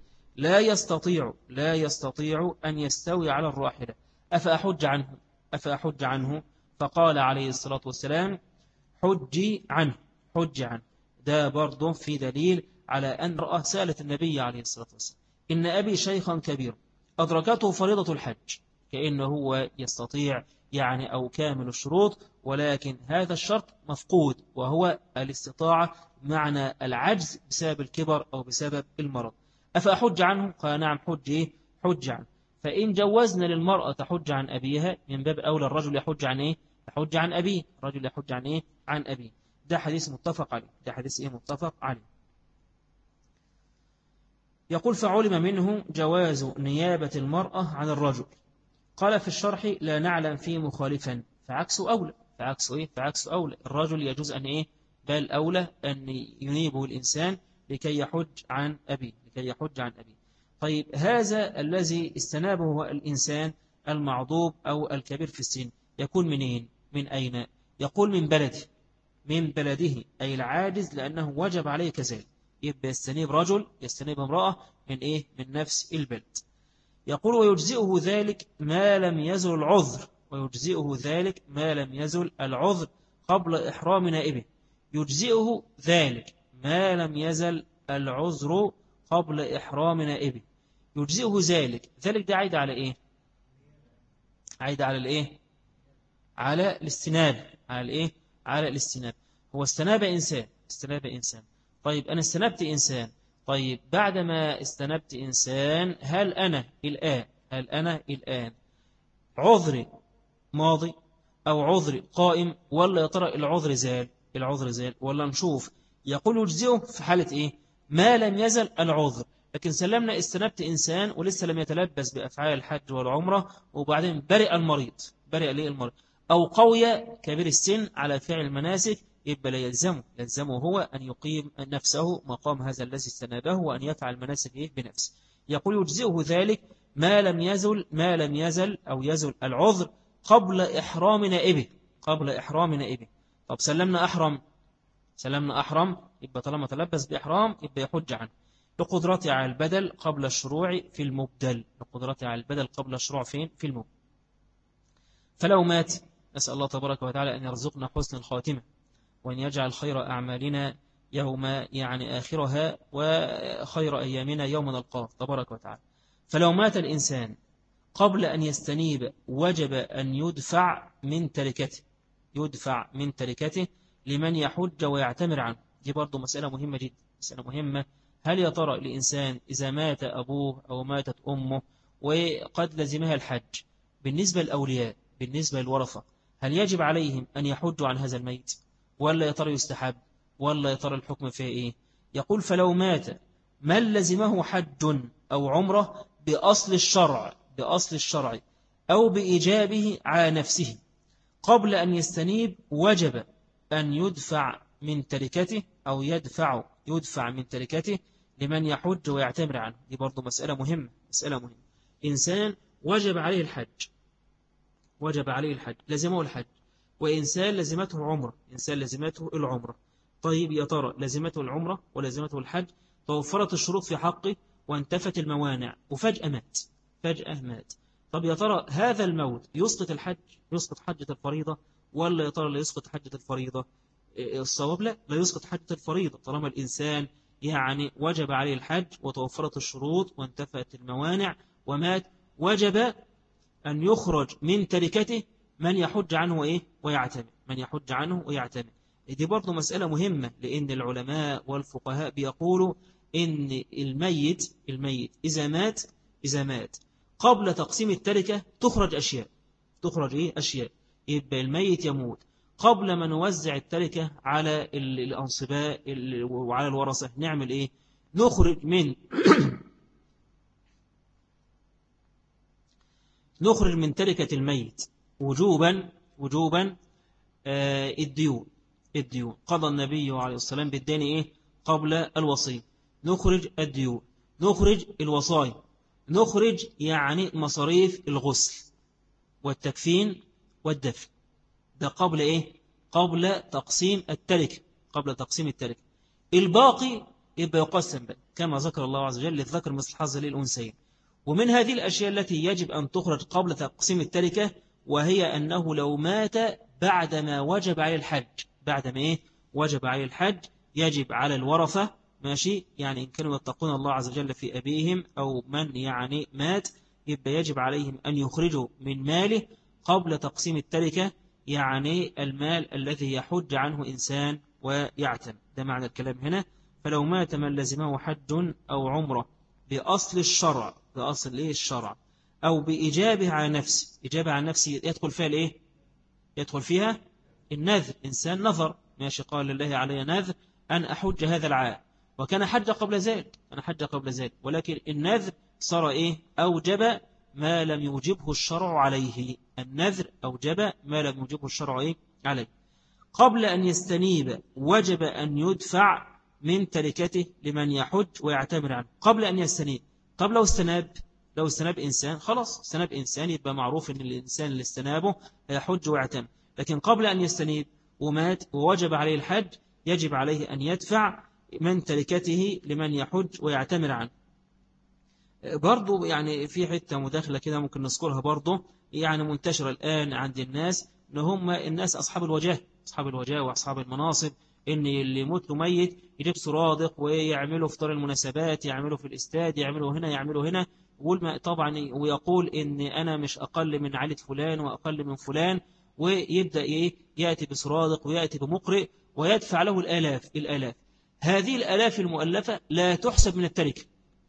لا يستطيع أن يستوي على الراحلة، أفأحج عنه؟ أفأحج عنه؟ فقال عليه الصلاة والسلام: حجي عنه، حجي عنه. ده برضه في دليل على أن رأى سالة النبي عليه الصلاة والسلام: إن أبي شيخا كبيرا أدركته فريضة الحج، كأنه هو يستطيع يعني أو كامل الشروط، ولكن هذا الشرط مفقود، وهو الاستطاعة معنى العجز بسبب الكبر أو بسبب المرض. أفأحج عنه؟ قال: نعم، حج إيه؟ حج عنه. فإن جوزنا للمرأة تحج عن أبيها، من باب أولى الرجل يحج عن إيه؟ يحج عن أبيه، الرجل يحج عن إيه؟ عن أبيه. ده حديث متفق عليه، ده حديث إيه؟ متفق عليه. يقول: فعلم منه جواز نيابة المرأة عن الرجل. قال في الشرح: لا نعلم فيه مخالفا، فعكسه أولى. فعكسه إيه؟ فعكسه أولى. الرجل يجوز أن إيه؟ بل أولى أن ينيبه الإنسان لكي يحج عن أبيه، لكي يحج عن أبيه. طيب، هذا الذي استنابه الإنسان المعضوب أو الكبير في السن يكون منين؟ من أين؟ يقول: من بلده، من بلده، أي العاجز، لأنه وجب عليه كذلك. يبقى يستنيب رجل، يستنيب امرأة من إيه؟ من نفس البلد. يقول: ويجزئه ذلك ما لم يزل العذر، ويجزئه ذلك ما لم يزل العذر قبل إحرام نائبه. يجزئه ذلك ما لم يزل العذر قبل إحرام نائبه. يجزئه ذلك، ذلك ده عايد على إيه؟ عايد على الإيه؟ على الاستناب، على الإيه؟ على الاستناب. هو استناب إنسان، استناب إنسان. طيب، أنا استنبت إنسان. طيب، بعدما استنبت إنسان، هل أنا الآن عذري ماضي أو عذري قائم، ولا يا ترى العذر زال؟ العذر زال ولا نشوف؟ يقول: يجزئه في حالة إيه؟ ما لم يزل العذر. لكن سلمنا استنبت إنسان ولسه لم يتلبس بأفعال الحج والعمرة، وبعدين برئ المريض، برئ ليه المريض، أو قوي كبير السن على فعل المناسك، يبقى لا يلزمه هو أن يقيم نفسه مقام هذا الذي استنابه، وأن يفعل المناسك إيه؟ بنفسه. يقول: يجزئه ذلك ما لم يزل أو يزل العذر قبل إحرام نائبه، قبل إحرام نائبه. طب سلمنا أحرم، يبقى طالما تلبس بإحرام يبقى يحج عنه، بقدرته على البدل قبل الشروع في المبدل، بقدرته على البدل قبل الشروع فين؟ في المبدل. فلو مات، نسأل الله تبارك وتعالى أن يرزقنا حسن الخاتمة، وأن يجعل خير أعمالنا يوم يعني آخرها، وخير أيامنا يوم نلقاه تبارك وتعالى. فلو مات الإنسان قبل أن يستنيب، وجب أن يدفع من تركته، يدفع من تركته لمن يحج ويعتمر عنه. دي برضو مسألة مهمة جدا، مسألة مهمة. هل يا ترى الإنسان إذا مات أبوه أو ماتت أمه وقد لزمها الحج، بالنسبة للأولياء، بالنسبة للورثة، هل يجب عليهم أن يحجوا عن هذا الميت، ولا يا ترى يستحب، ولا يا ترى الحكم فيه إيه؟ يقول: فلو مات من لزمه حج أو عمره بأصل الشرع أو بإيجابه على نفسه قبل أن يستنيب، وجب أن يدفع من تركته، أو يدفع يدفع من تركته لمن يحج ويعتمر عنه. دي برضو مسألة مهمة، مسألة مهمة. إنسان وجب عليه الحج، وجب عليه الحج، لزمه الحج، وإنسان لزمته عمرة، إنسان لزمته العمرة. طيب يا ترى لزمته العمرة ولزمته الحج، توفرت الشروط في حقه وانتفت الموانع وفجأة مات، فجأة مات. طب يا ترى هذا الموت يسقط الحج، يسقط حجة الفريضة، ولا يا ترى لا يسقط حجة الفريضة؟ الصواب لا يسقط حجة الفريضة طالما الإنسان يعني وجب عليه الحج وتوفرت الشروط وانتفت الموانع ومات. وجب أن يخرج من تركته من يحج عنه وإيه ويعتمر، من يحج عنه ويعتمر. دي برضو مسألة مهمة، لأن العلماء والفقهاء بيقولوا إن الميت إذا مات قبل تقسيم التركة تخرج أشياء، تخرج إيه أشياء. يبقى الميت يموت قبل ما نوزع التركة على الأنصباء وعلى الورثة، نعمل إيه؟ نخرج من تركة الميت وجوبا الديون. قضى النبي عليه السلام بالدين إيه؟ قبل الوصية. نخرج الديون، نخرج الوصايا، نخرج يعني مصاريف الغسل والتكفين والدفن. ده قبل إيه؟ قبل تقسيم التركة، قبل تقسيم التركة. الباقي يبقى يقسم بقى كما ذكر الله عز وجل، للذكر مثل حظ الأنثيين. ومن هذه الأشياء التي يجب أن تخرج قبل تقسيم التركة، وهي أنه لو مات بعدما وجب عليه الحج، بعدما إيه؟ وجب عليه الحج، يجب على الورثة ماشي، يعني إن كانوا يتقون الله عز وجل في أبيهم أو من يعني مات، يبقى يجب عليهم أن يخرجوا من ماله قبل تقسيم التركة، يعني المال الذي يحج عنه إنسان ويعتم. ده معنى الكلام هنا. فلو مات من لزمه حج أو عمره بأصل الشرع، بأصل إيه الشرع، أو بإجابة على نفسه، إجابة على نفسه يدخل فيها الإيه؟ يدخل فيها النذر. إنسان نظر ماشي، قال لله علي نذر أن أحج هذا العام، وكان حج قبل ذلك، أنا حج قبل ذلك، ولكن النذر صار إيه؟ أوجب ما لم يوجبه الشرع عليه. النذر أوجب ما لم يوجبه الشرع إيه؟ عليه. قبل أن يستنيب وجب أن يدفع من تركته لمن يحج ويعتمر عنه. قبل أن يستنيب. طب لو استناب إنسان، خلاص استناب إنسان، يبقى معروف أن الإنسان اللي استنابه يحج ويعتمر. لكن قبل أن يستنيب ومات ووجب عليه الحج، يجب عليه أن يدفع من تركته لمن يحج ويعتمر عنه. برضو يعني في حتة مداخلة كده ممكن نذكرها برضو، يعني منتشرة الآن عند الناس، إن هم الناس أصحاب الوجاه وأصحاب المناصب، إن اللي يموت له ميت يجيب سرادق ويعملوا فطار المناسبات، يعملوا في الاستاد، يعملوا هنا طبعا، ويقول إن أنا مش أقل من عائلة فلان وأقل من فلان، ويبدأ يأتي بسرادق ويأتي بمقرئ ويدفع له الآلاف. هذه الآلاف المؤلفة لا تحسب من التركة،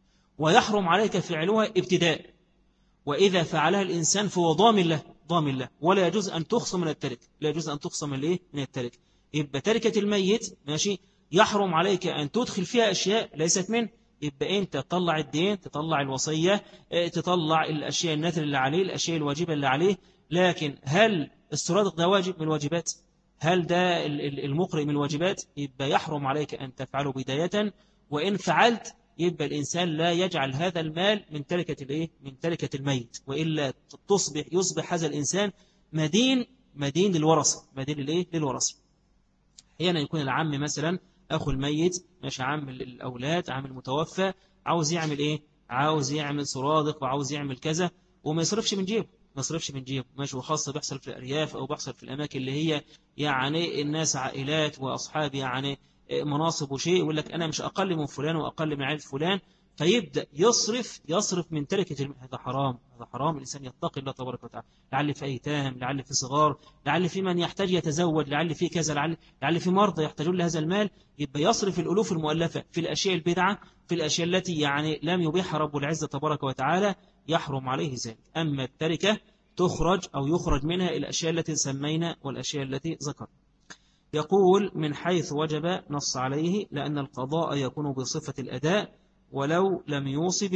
ويحرم عليك فعلها ابتداء، وإذا فعلها الإنسان فهو ضامن له، ولا يجوز أن تخصم من التركة، لا يجوز أن تخصم من التركة. يبقى تركة الميت ماشي، يحرم عليك أن تدخل فيها أشياء ليست منه. يبقى أنت تطلع الدين، تطلع الوصية، تطلع الأشياء النذر اللي عليه، الأشياء الواجبة اللي عليه. لكن هل السرادق ده واجب من الواجبات؟ هل ده المقرئ من الواجبات؟ يبقى يحرم عليك أن تفعله بداية، وإن فعلت يبقى الإنسان لا يجعل هذا المال من تركة الميت، وإلا يصبح هذا الإنسان مدين للورثة، للورثة. أحيانا يكون العم مثلا أخو الميت ماشي، عم الأولاد، عم المتوفى، عاوز يعمل عاوز يعمل سرادق وعاوز يعمل كذا، وما يصرفش من جيبه ماشي. وخاصة بيحصل في الأرياف أو بيحصل في الأماكن اللي هي يعني الناس عائلات وأصحاب يعني مناصب وشيء، يقول لك أنا مش أقل من فلان وأقل من عائلة فلان، فيبدأ يصرف من تركة هذا حرام. الإنسان يتقي الله تبارك وتعالى، لعل في أيتام، لعل في صغار، لعل في من يحتاج يتزوج، لعل في كذا، لعل في مرضى يحتاجون لهذا المال. يبقى يصرف الألوف المؤلفة في الأشياء البدعة، في الأشياء التي يعني لم يبيحها رب العزة تبارك وتعالى، يحرم عليه ذلك. أما التركة يخرج منها الأشياء التي سمينا والأشياء التي ذكر. يقول من حيث وجب نص عليه، لأن القضاء يكون بصفة الأداء ولو لم يوصي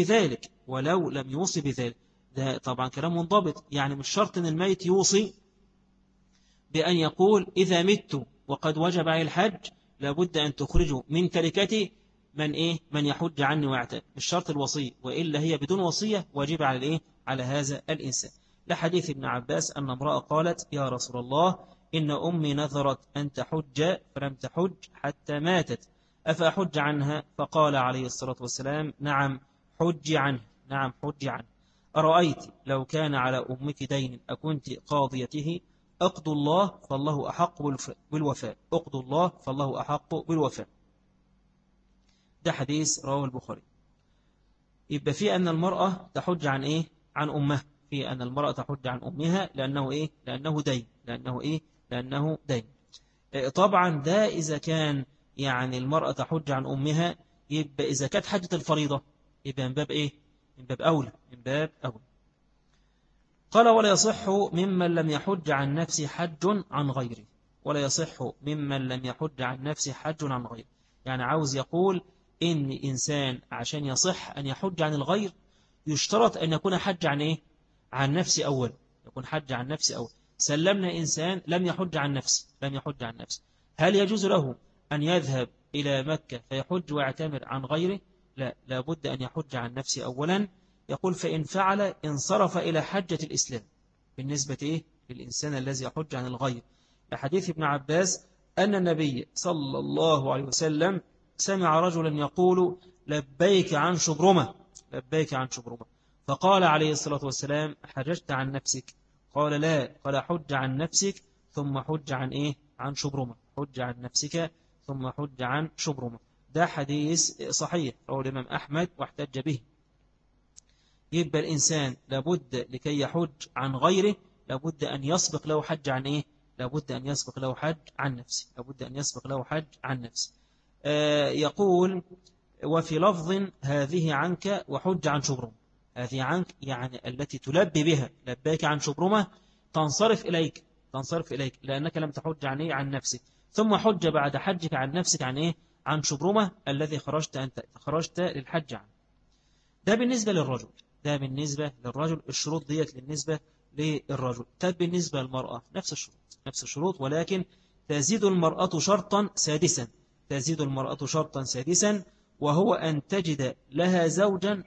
بذلك. ده طبعا كلام منضبط، يعني مش شرط أن الميت يوصي بأن يقول إذا مت وقد وجب عليه الحج لابد أن تخرجوا من تركتي من يحج عني ويعتمر، مش شرط الوصية، وإلا هي بدون وصية واجب على هذا الإنسان. لحديث ابن عباس أن امرأة قالت يا رسول الله إن أمي نذرت أن تحج فلم تحج حتى ماتت، أفأحج عنها؟ فقال عليه الصلاة والسلام نعم حج عنه، نعم حج عنه. أرأيت لو كان على أمك دين أكنت قاضيته؟ اقضوا الله فالله أحق بالوفاء، اقضوا الله فالله أحق بالوفاء. ده حديث رواه البخاري. يبقى في أن المرأة تحج عن أمها، في أن المرأة تحج عن أمها لأنه دين، لأنه دين. طبعا ده إذا كان المرأة تحج عن أمها، يبقى إذا كانت حجة الفريضة يبقى من باب من باب أولى، قال ولا يصح ممن لم يحج عن نفسه حج عن غيره، ولا يصح ممن لم يحج عن نفسه حج عن غيره. عاوز يقول إن إنسان عشان يصح أن يحج عن الغير يشترط أن يكون حج عن نفسه أول، يكون حج عن نفسه أول. سلمنا إنسان لم يحج عن نفسه، هل يجوز له أن يذهب إلى مكة فيحج ويعتمر عن غيره؟ لا، لابد أن يحج عن نفسه أولا. يقول فإن فعل انصرف إلى حجة الإسلام بالنسبة للإنسان الذي يحج عن الغير. لحديث ابن عباس أن النبي صلى الله عليه وسلم سمع رجلا يقول لبيك عن شبرمة، لبيك عن شبرمة، فقال عليه الصلاة والسلام حججت عن نفسك؟ قال لا، قال حج عن نفسك ثم حج عن شبرمة، حج عن نفسك ثم حج عن شبرمة. ده حديث صحيح رواه الإمام أحمد واحتج به. يبقى الإنسان لابد لكي يحج عن غيره لابد أن يسبق له حج عن لابد أن يسبق له حج عن نفسه، لابد أن يسبق له حج عن نفسه. يقول وفي لفظ هذه عنك وحج عن شبرمة، هذه عنك التي تلبي بها لبيك عن شبرمة تنصرف إليك لأنك لم تحج عن نفسك، ثم حج بعد حجك عن نفسك عن شبرمة الذي خرجت للحج عنه. ده بالنسبة للرجل، الشروط ديت بالنسبة للرجل. طب بالنسبة للمرأة نفس الشروط، ولكن تزيد المرأة شرطا سادسا وهو أن تجد لها زوجا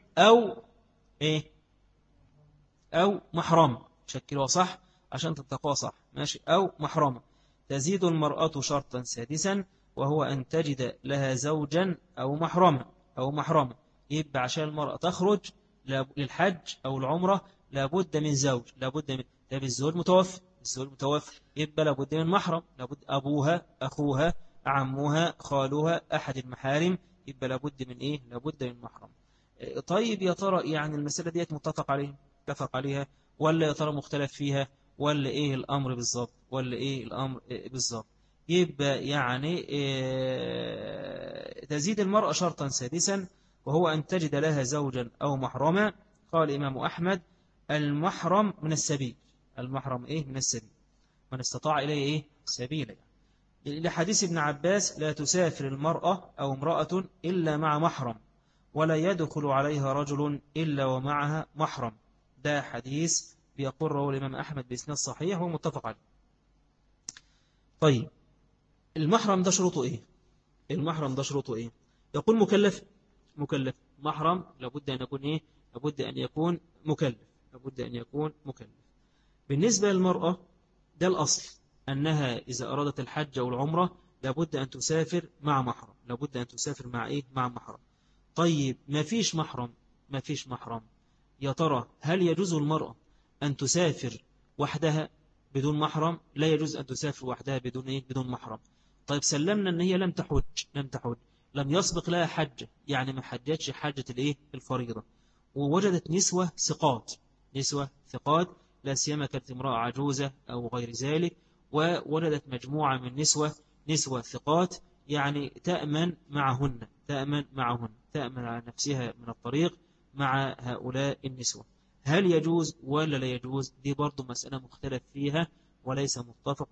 أو محرم. شكلها صح عشان تتقوى صح، ماشي، أو محرمة. تزيد المرأة شرطا سادسا وهو أن تجد لها زوجا أو محرمة. يبقى عشان المرأة تخرج للحج أو العمرة لابد من زوج، طب الزوج متوفى يبقى لابد من محرم، لابد أبوها، أخوها، عمها، خالها، أحد المحارم، يبقى لابد من محرم. طيب يا ترى المسألة ديت متفق عليها ولا يا ترى مختلف فيها ولا الأمر بالظبط؟ يبقى تزيد المرأة شرطا سادسا وهو أن تجد لها زوجا أو محرما. قال الإمام أحمد المحرم من السبيل، من استطاع إليه سبيلا. لحديث ابن عباس لا تسافر المرأة أو امرأة إلا مع محرم ولا يدخل عليها رجل إلا ومعها محرم. ده حديث بيقول رواه الإمام أحمد بإسناد صحيح ومتفق عليه. طيب المحرم ده شروطه إيه؟ يقول مكلف. محرم لابد أن يكون مكلف. بالنسبة للمرأة ده الأصل أنها إذا أرادت الحج أو العمرة لابد أن تسافر مع محرم، مع محرم. طيب ما فيش محرم، يا ترى هل يجوز المرأة أن تسافر وحدها بدون محرم؟ لا يجوز أن تسافر وحدها بدون محرم. طيب سلمنا أن هي لم تحج، لم يسبق لها حج، ما حجتش حجة الفريضة، ووجدت نسوة ثقات لا سيما كانت امرأة عجوزة أو غير ذلك، ووجدت مجموعة من نسوة ثقات تأمن على نفسها من الطريق مع هؤلاء النسوة. هل يجوز ولا لا يجوز؟ دي برضو مسألة مختلف فيها وليس متفق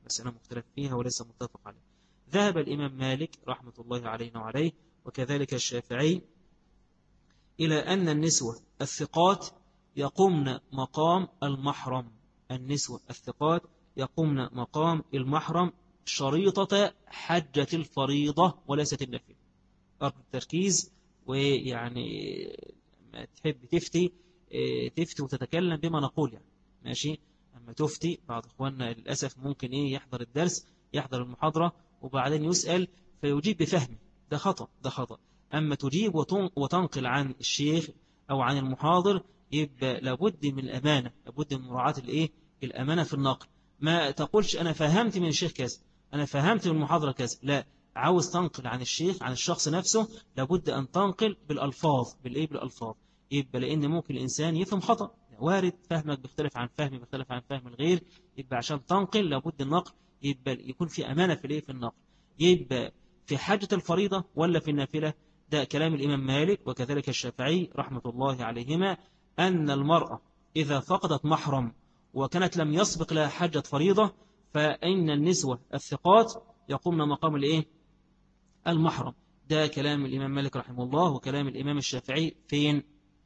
عليه. ذهب الإمام مالك رحمة الله علينا وعليه وكذلك الشافعي إلى أن النسوة الثقات يقومن مقام المحرم، شريطة حجة الفريضة وليست النافلة. أرجو التركيز، ويعني ما تحب تفتي وتتكلم بما نقول يعني ماشي. أما تفتي بعض إخواننا للأسف ممكن يحضر الدرس، يحضر المحاضرة وبعدين يسأل فيجيب بفهمه، ده خطأ، ده خطأ. أما تجيب وتنقل عن الشيخ أو عن المحاضر يبقى لابد من الأمانة، لابد من مراعاة الأمانة في النقل. ما تقولش أنا فهمت من الشيخ كذا، أنا فهمت من المحاضرة كذا، لا، عاوز تنقل عن الشيخ عن الشخص نفسه لابد أن تنقل بالألفاظ، بالألفاظ. يبقى لأن ممكن الإنسان يفهم خطأ، وارد فهمك بيختلف عن فهمي، بيختلف عن فهم الغير. يبقى عشان تنقل لابد النقل يبقى يكون في أمانة في النقل. يبقى في حاجة الفريضة ولا في النافلة؟ ده كلام الإمام مالك وكذلك الشافعي رحمة الله عليهما، أن المرأة إذا فقدت محرم وكانت لم يسبق لها حجة فريضة فإن النسوة الثقات يقومن مقام المحرم. ده كلام الإمام مالك رحمه الله وكلام الإمام الشافعي. فين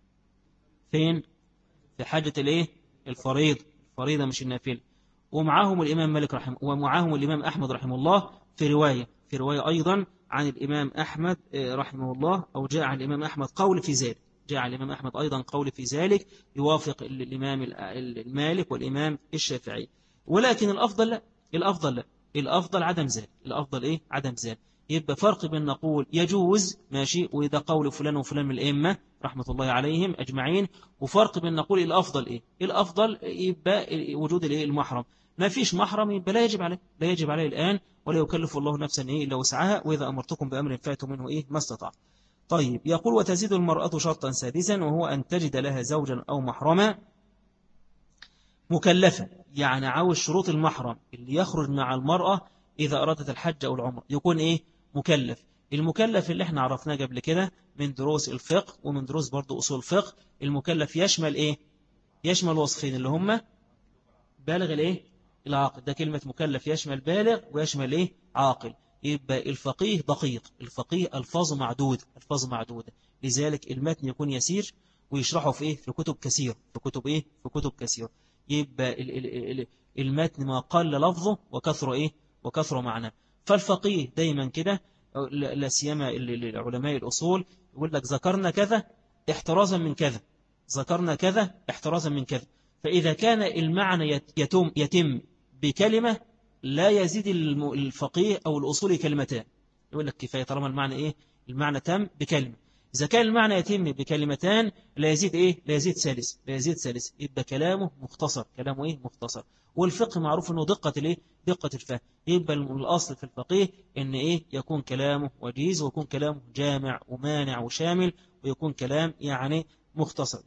في حجة الفريضة مش النافلة. ومعاهم الإمام مالك ومعاهم الإمام أحمد رحمه الله في رواية أيضا عن الإمام أحمد رحمه الله، أو جاء عن الإمام أحمد قول في ذلك، جاء عن الإمام أحمد أيضا قول في ذلك يوافق الإمام المالك والإمام الشافعي. ولكن الأفضل عدم ذلك. عدم ذلك. يبقى فرق بين نقول يجوز ماشي وإذا قول فلان وفلان من الأئمة رحمة الله عليهم أجمعين، وفرق بين نقول الأفضل يبقى وجود المحرم. ما فيش محرم يبقى لا يجب عليه الآن، ولا يكلف الله نفسا إلا وسعها، وإذا أمرتكم بأمر فاتوا منه ما استطاع. طيب، يقول وتزيد المرأة شرطا سادسا وهو أن تجد لها زوجا أو محرما مكلفا. يعني عاوز شروط المحرم اللي يخرج مع المرأة إذا أرادت الحج أو العمر يكون مكلف. المكلف اللي احنا عرفناه قبل كده من دروس الفقه ومن دروس برضو أصول الفقه، المكلف يشمل وصفين اللي هم بالغ العاقل. ده كلمة مكلف يشمل بالغ ويشمل عاقل. يبقى الفقيه دقيق، الفقيه ألفاظه معدودة، لذلك المتن يكون يسير ويشرحه في كتب كثير، في كتب كثير. يبقى المتن ما قل لفظه وكثر معناه. فالفقيه دايما كده، لا سيما العلماء الأصول يقول لك ذكرنا كذا احترازا من كذا، ذكرنا كذا احترازا من كذا. فإذا كان المعنى يتم بكلمة لا يزيد الفقيه أو الأصول كلمتان، يقول لك كفاية طالما المعنى المعنى تم بكلمة. إذا كان المعنى يتم بكلمتان لا يزيد ثالث، يبقى كلامه مختصر، مختصر. والفقه معروف أنه دقة الفهم. يبقى الأصل في الفقيه أن يكون كلامه وجيز، ويكون كلامه جامع ومانع وشامل، ويكون كلام مختصر،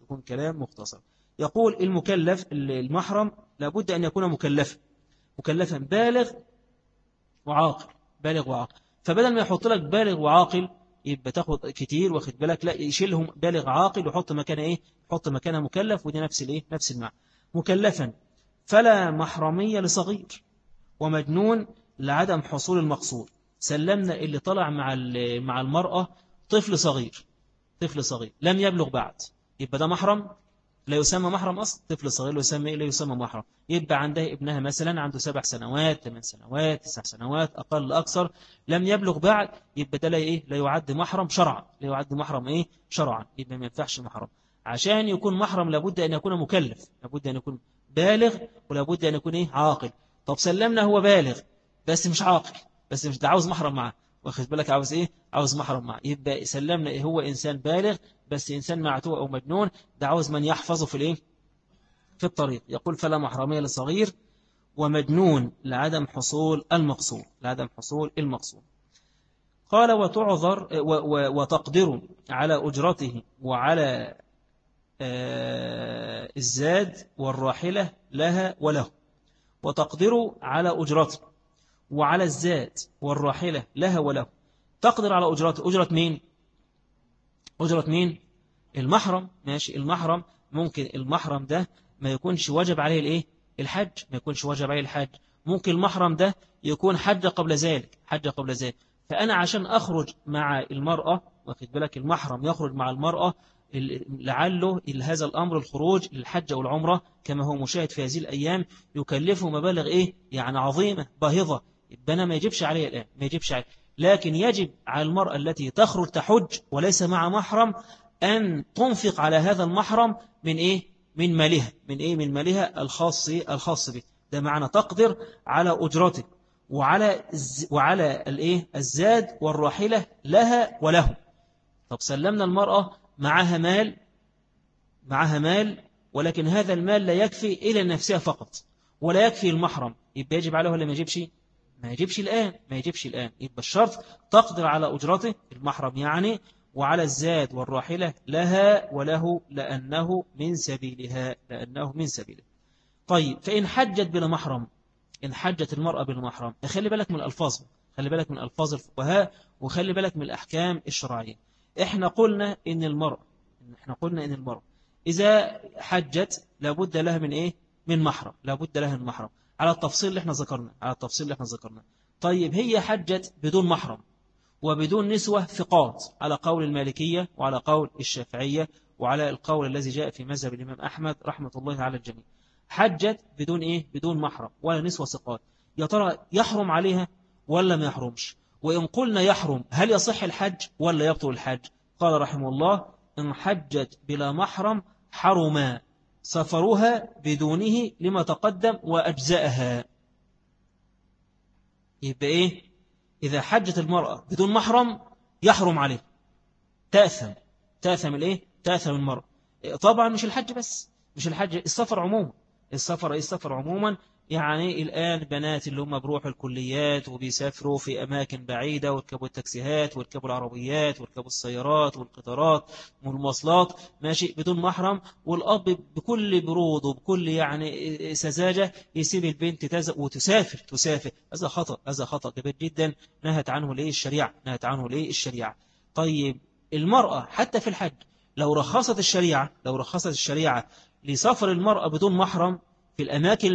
يقول المكلف المحرم لابد أن يكون مكلفا بالغ وعاقل. فبدل ما يحط لك بالغ وعاقل يبقى تاخد كتير، واخد بالك، لا يشيلهم بالغ عاقل ويحط مكانه يحط مكانه مكلف، ودي نفس المعنى. مكلفا فلا محرمية لصغير ومجنون لعدم حصول المقصود. سلمنا اللي طلع مع المرأة طفل صغير لم يبلغ بعد، يبقى ده محرم؟ لا يسمى محرم أصلا. طفل صغير لا يسمى محرم. يبقى عندها ابنها مثلا عنده 7 سنوات 8 سنوات 9 سنوات أقل أكثر لم يبلغ بعد، يبقى ده لا يعد محرم شرعا، شرعا. يبقى ما ينفعش محرم. عشان يكون محرم لابد أن يكون مكلف، لابد أن يكون بالغ، ولابد أن يكون عاقل. طب سلمنا هو بالغ بس مش عاقل، بس مش ده عاوز محرم معه، واخد بالك، عاوز محرم معه. يبقى سلمنا هو إنسان بالغ بس إنسان معتوه أو مجنون، ده عاوز من يحفظه في الطريق. يقول فلا محرمية لصغير ومجنون لعدم حصول المقصود. قال وتعذر وتقدر على أجرته وعلى الزاد والراحلة لها وله. وتقدر على أجرته وعلى الزاد والراحلة لها وله. تقدر على أجرته. أجرة مين؟ المحرم. ماشي، المحرم ممكن المحرم ده ما يكونش واجب عليه الحج، ممكن المحرم ده يكون حج قبل ذلك. فأنا عشان أخرج مع المرأة، واخد بالك، المحرم يخرج مع المرأة لعله هذا الأمر الخروج للحج والعمرة كما هو مشاهد في هذه الأيام يكلفه مبالغ عظيمة باهظة. يبقى أنا ما يجبش عليه الآن، ما يجبش عليه. لكن يجب على المرأة التي تخرج تحج وليس مع محرم أن تنفق على هذا المحرم من إيه؟ من مالها، من إيه؟ من مالها الخاص به. ده معنى تقدر على أجرته وعلى الإيه؟ الزاد والراحلة لها وله. طب سلمنا المرأة معها مال ولكن هذا المال لا يكفي إلى نفسها فقط ولا يكفي المحرم، يبقى يجب عليه ولا ما يجبش؟ ما يجبش الآن. يبقى الشرط تقدر على أجرته المحرم يعني، وعلى الزاد والراحلة لها وله لأنه من سبيلها. طيب فإن حجت بلا محرم، إن حجت المرأة بلا محرم، خلي بالك من الألفاظ، خلي بالك من ألفاظ الفقهاء، وخلي بالك من الأحكام الشرعية. إحنا قلنا إن المرأة إذا حجت لابد لها من إيه؟ من محرم، لابد لها من محرم على التفصيل اللي احنا ذكرنا. طيب هي حجت بدون محرم وبدون نسوة ثقات على قول المالكية وعلى قول الشافعية وعلى القول الذي جاء في مذهب الإمام أحمد رحمة الله على الجميع. حجت بدون إيه؟ بدون محرم ولا نسوة ثقات. يا ترى يحرم عليها ولا ما يحرمش؟ وإن قلنا يحرم هل يصح الحج ولا يبطل الحج؟ قال رحمه الله: إن حجت بلا محرم حرم سفرها بدونه لما تقدم وأجزأها. يبقى إيه؟ إذا حجت المرأة بدون محرم يحرم عليه، تأثم الإيه؟ تأثم المرأة. طبعا مش الحج بس، مش الحج، السفر عموما. يعني الآن بنات اللي هم بروحوا الكليات وبيسافروا في أماكن بعيدة ويركبوا التاكسيهات ويركبوا العربيات ويركبوا السيارات والقطارات والمواصلات ماشي بدون محرم، والأب بكل برود وبكل يعني سذاجة يسيب البنت تزق وتسافر. هذا خطأ كبير جدا نهت عنه ليه الشريعة. طيب المرأة حتى في الحج لو رخصت الشريعة لسفر المرأة بدون محرم في الأماكن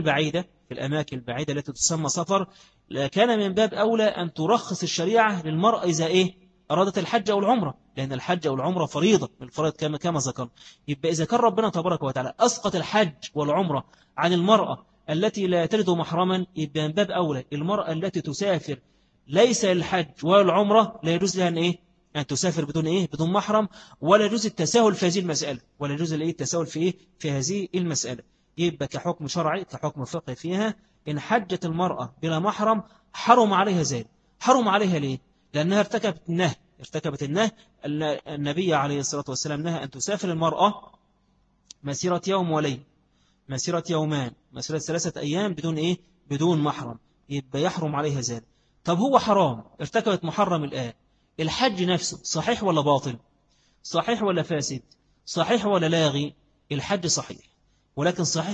البعيدة التي تسمى سفر، كان من باب أولى أن ترخص الشريعة للمرأة إذا إيه؟ أرادت الحج أو العمرة، لأن الحج أو العمرة فريضة من الفرائض كما ذكرنا. يبقى إذا كان ربنا تبارك وتعالى أسقط الحج والعمرة عن المرأة التي لا تجد محرما، يبقى من باب أولى المرأة التي تسافر ليس الحج ولا العمرة لا يجوز لها أن إيه؟ أن تسافر بدون محرم، ولا يجوز التساهل في هذه المسألة، ولا يجوز التساهل في هذه المسألة. يبقى كحكم شرعي كحكم فقهي فيها إن حجت المرأة بلا محرم حرم عليها ذلك. حرم عليها ليه؟ لأنها ارتكبت النهي. النبي عليه الصلاة والسلام نهى أن تسافر المرأة مسيرة يوم وليل، مسيرة يومان، مسيرة 3 أيام بدون محرم. يبقى يحرم عليها ذلك. طب هو حرام، ارتكبت محرم الآن، الحج نفسه صحيح ولا باطل؟ صحيح ولا فاسد؟ صحيح ولا لاغي؟ الحج صحيح، ولكن صحيح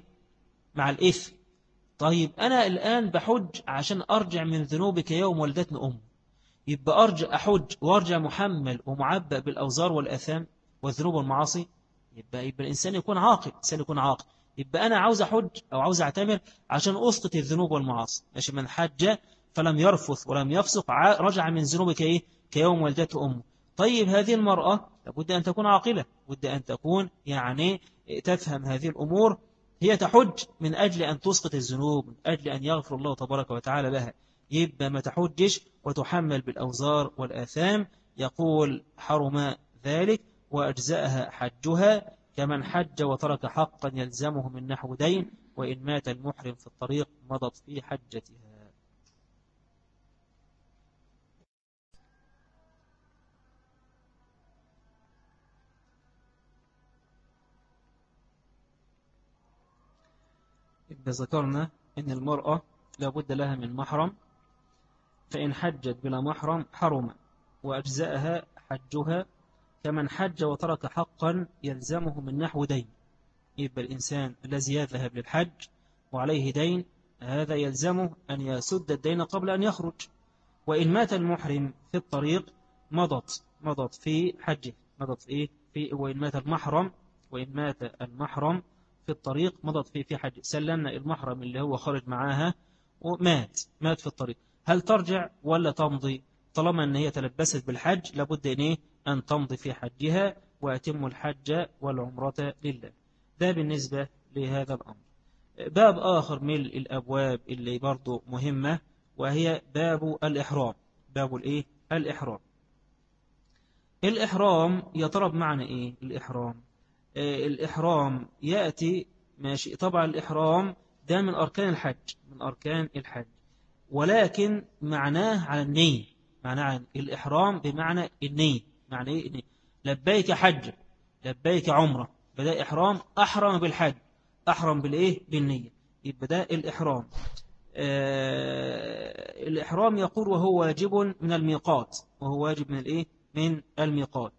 مع الإثم. طيب أنا الآن بحج عشان أرجع من ذنوبك يوم ولدتني أم، يبقى أحج وأرجع محمل ومعبأ بالأوزار والأثام والذنوب والمعاصي. يبقى الإنسان يكون عاقل، يبقى أنا عاوز أحج أو عاوز أعتمر عشان أسقط الذنوب والمعاصي. ماشي، من حج فلم يرفث ولم يفسق رجع من ذنوبك كيوم ولدته أمه. طيب هذه المرأة لابد أن تكون عاقلة، لابد أن تكون يعني تفهم هذه الأمور. هي تحج من أجل أن تسقط الذنوب، من أجل أن يغفر الله تبارك وتعالى لها. يبقى ما تحجش وتحمل بالأوزار والآثام. يقول حرم ذلك وأجزأها حجها كمن حج وترك حقا يلزمه من نحو دين، وإن مات المحرم في الطريق مضت في حجتها. إذا ذكرنا أن المرأة لابد لها من محرم، فإن حجت بلا محرم حرم وأجزأها حجها كمن حج وترك حقا يلزمه من نحو دين. يبقى الإنسان الذي يذهب للحج وعليه دين هذا يلزمه أن يسد الدين قبل أن يخرج. وإن مات المحرم في الطريق مضت في حجه، وإن مات المحرم في الطريق مضت في حج. سلمنا المحرم اللي هو خرج معاها ومات في الطريق، هل ترجع ولا تمضي؟ طالما أن هي تلبست بالحج لابد أن تمضي في حجها وأتم الحج والعمرة لله. ده بالنسبة لهذا الأمر. باب آخر من الأبواب اللي برضو مهمة وهي باب الإحرام. باب الإيه؟ الإحرام. الإحرام يا ترى بمعنى إيه الإحرام؟ الإحرام يأتي ماشي. طبعا الإحرام ده من أركان الحج، من أركان الحج، ولكن معناه على النية. معناه عن الإحرام بمعنى النية. معنى إيه النية؟ لبيك حج، لبيك عمرة، بدأ إحرام، أحرم بالحج، أحرم بالإيه؟ بالنية. يبقى ده الإحرام. الإحرام يقول وهو واجب من الميقات، وهو واجب من الإيه؟ من الميقات.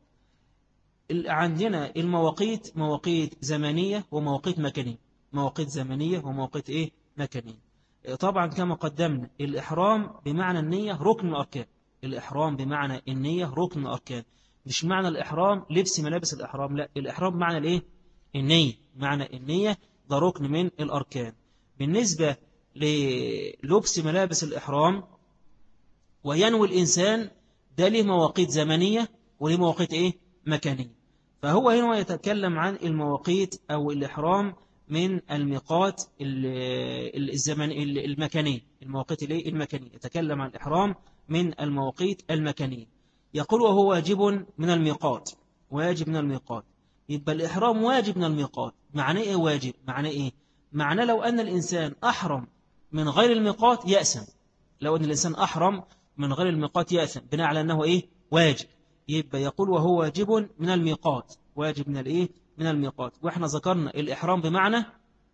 عندنا المواقيت مواقيت زمنية ومواقيت مكانية. مواقيت زمنية ومواقيت إيه؟ مكانية. طبعا كما قدمنا الإحرام بمعنى النية ركن من الأركان. الإحرام بمعنى النية ركن من الأركان. مش معنى الإحرام لبس ملابس الإحرام، لا، الإحرام بمعنى الإيه؟ النية. معنى النية ده ركن من الأركان. بالنسبة للبس ملابس الإحرام وينوي الإنسان، ده له مواقيت زمنية وله مواقيت إيه؟ مكانية. فهو هنا يتكلم عن المواقيت أو الإحرام من الميقات الزمن المكانية. المواقيت المكانية يتكلم عن الإحرام من المواقيت المكانية. يقول وهو واجب من الميقات، واجب من الميقات. يبقى الإحرام واجب من الميقات. معناه إيه واجب؟ معناه إيه؟ معناه لو أن الإنسان أحرم من غير الميقات يأثم. لو أن الإنسان أحرم من غير الميقات يأثم بناء على أنه إيه؟ واجب. يبقى يقول وهو واجب من الميقات، واجب من الإيه؟ من الميقات. وإحنا ذكرنا الإحرام بمعنى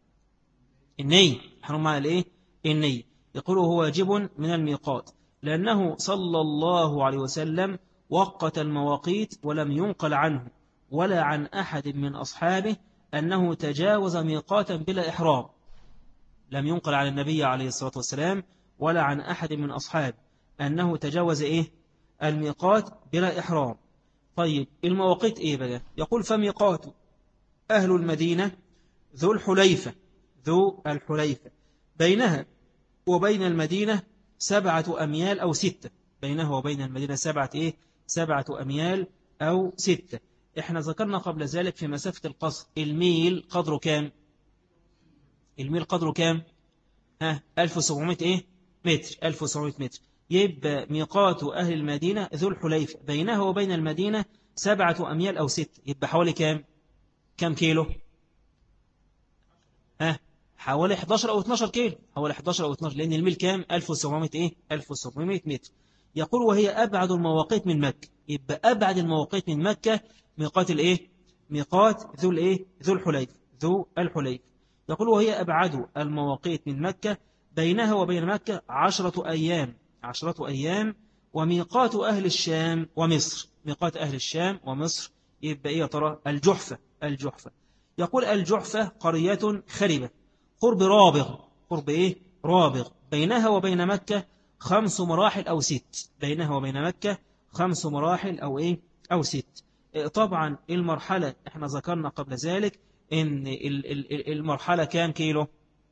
النية. إحرام معنى الإيه؟ النية. يقول وهو واجب من الميقات لأنه صلى الله عليه وسلم وقت المواقيت ولم ينقل عنه ولا عن أحد من أصحابه أنه تجاوز ميقاتا بلا إحرام. لم ينقل عن النبي عليه الصلاة والسلام ولا عن أحد من أصحابه أنه تجاوز إيه؟ الميقات بلا إحرام. طيب المواقيت إيه بقى؟ يقول فميقات أهل المدينة ذو الحليفة، ذو الحليفة بينها وبين المدينة 7 أميال أو 6. بينها وبين المدينة 7 إيه؟ 7 أميال أو 6. إحنا ذكرنا قبل ذلك في مسافة القصر الميل قدره كام؟ الميل قدره كام؟ 1700 إيه؟ متر. 1700 متر. يبقى ميقات أهل المدينة ذو الحليفة بينها وبين المدينة 7 أميال أو 6. يبقى حوالي كام؟ كام كيلو؟ حوالي 11 أو 12 كيلو. حوالي 11 أو 12، لأن الميل كام؟ 1700 إيه؟ 1700 متر. يقول وهي أبعد المواقيت من مكة. يبقى أبعد المواقيت من مكة ميقات الإيه؟ ميقات ذو الإيه؟ ذو الحليفة، ذو الحليفة. يقول وهي أبعد المواقيت من مكة بينها وبين مكة 10 أيام، 10 أيام. وميقات أهل الشام ومصر، ميقات أهل الشام ومصر يبقى إيه يا ترى؟ الجحفة، الجحفة. يقول الجحفة قرية خربة قرب رابغ. قرب إيه؟ رابغ. بينها وبين مكة 5 مراحل أو 6. بينها وبين مكة 5 مراحل أو إيه؟ أو 6. طبعا المرحلة احنا ذكرنا قبل ذلك إن المرحلة كام كيلو؟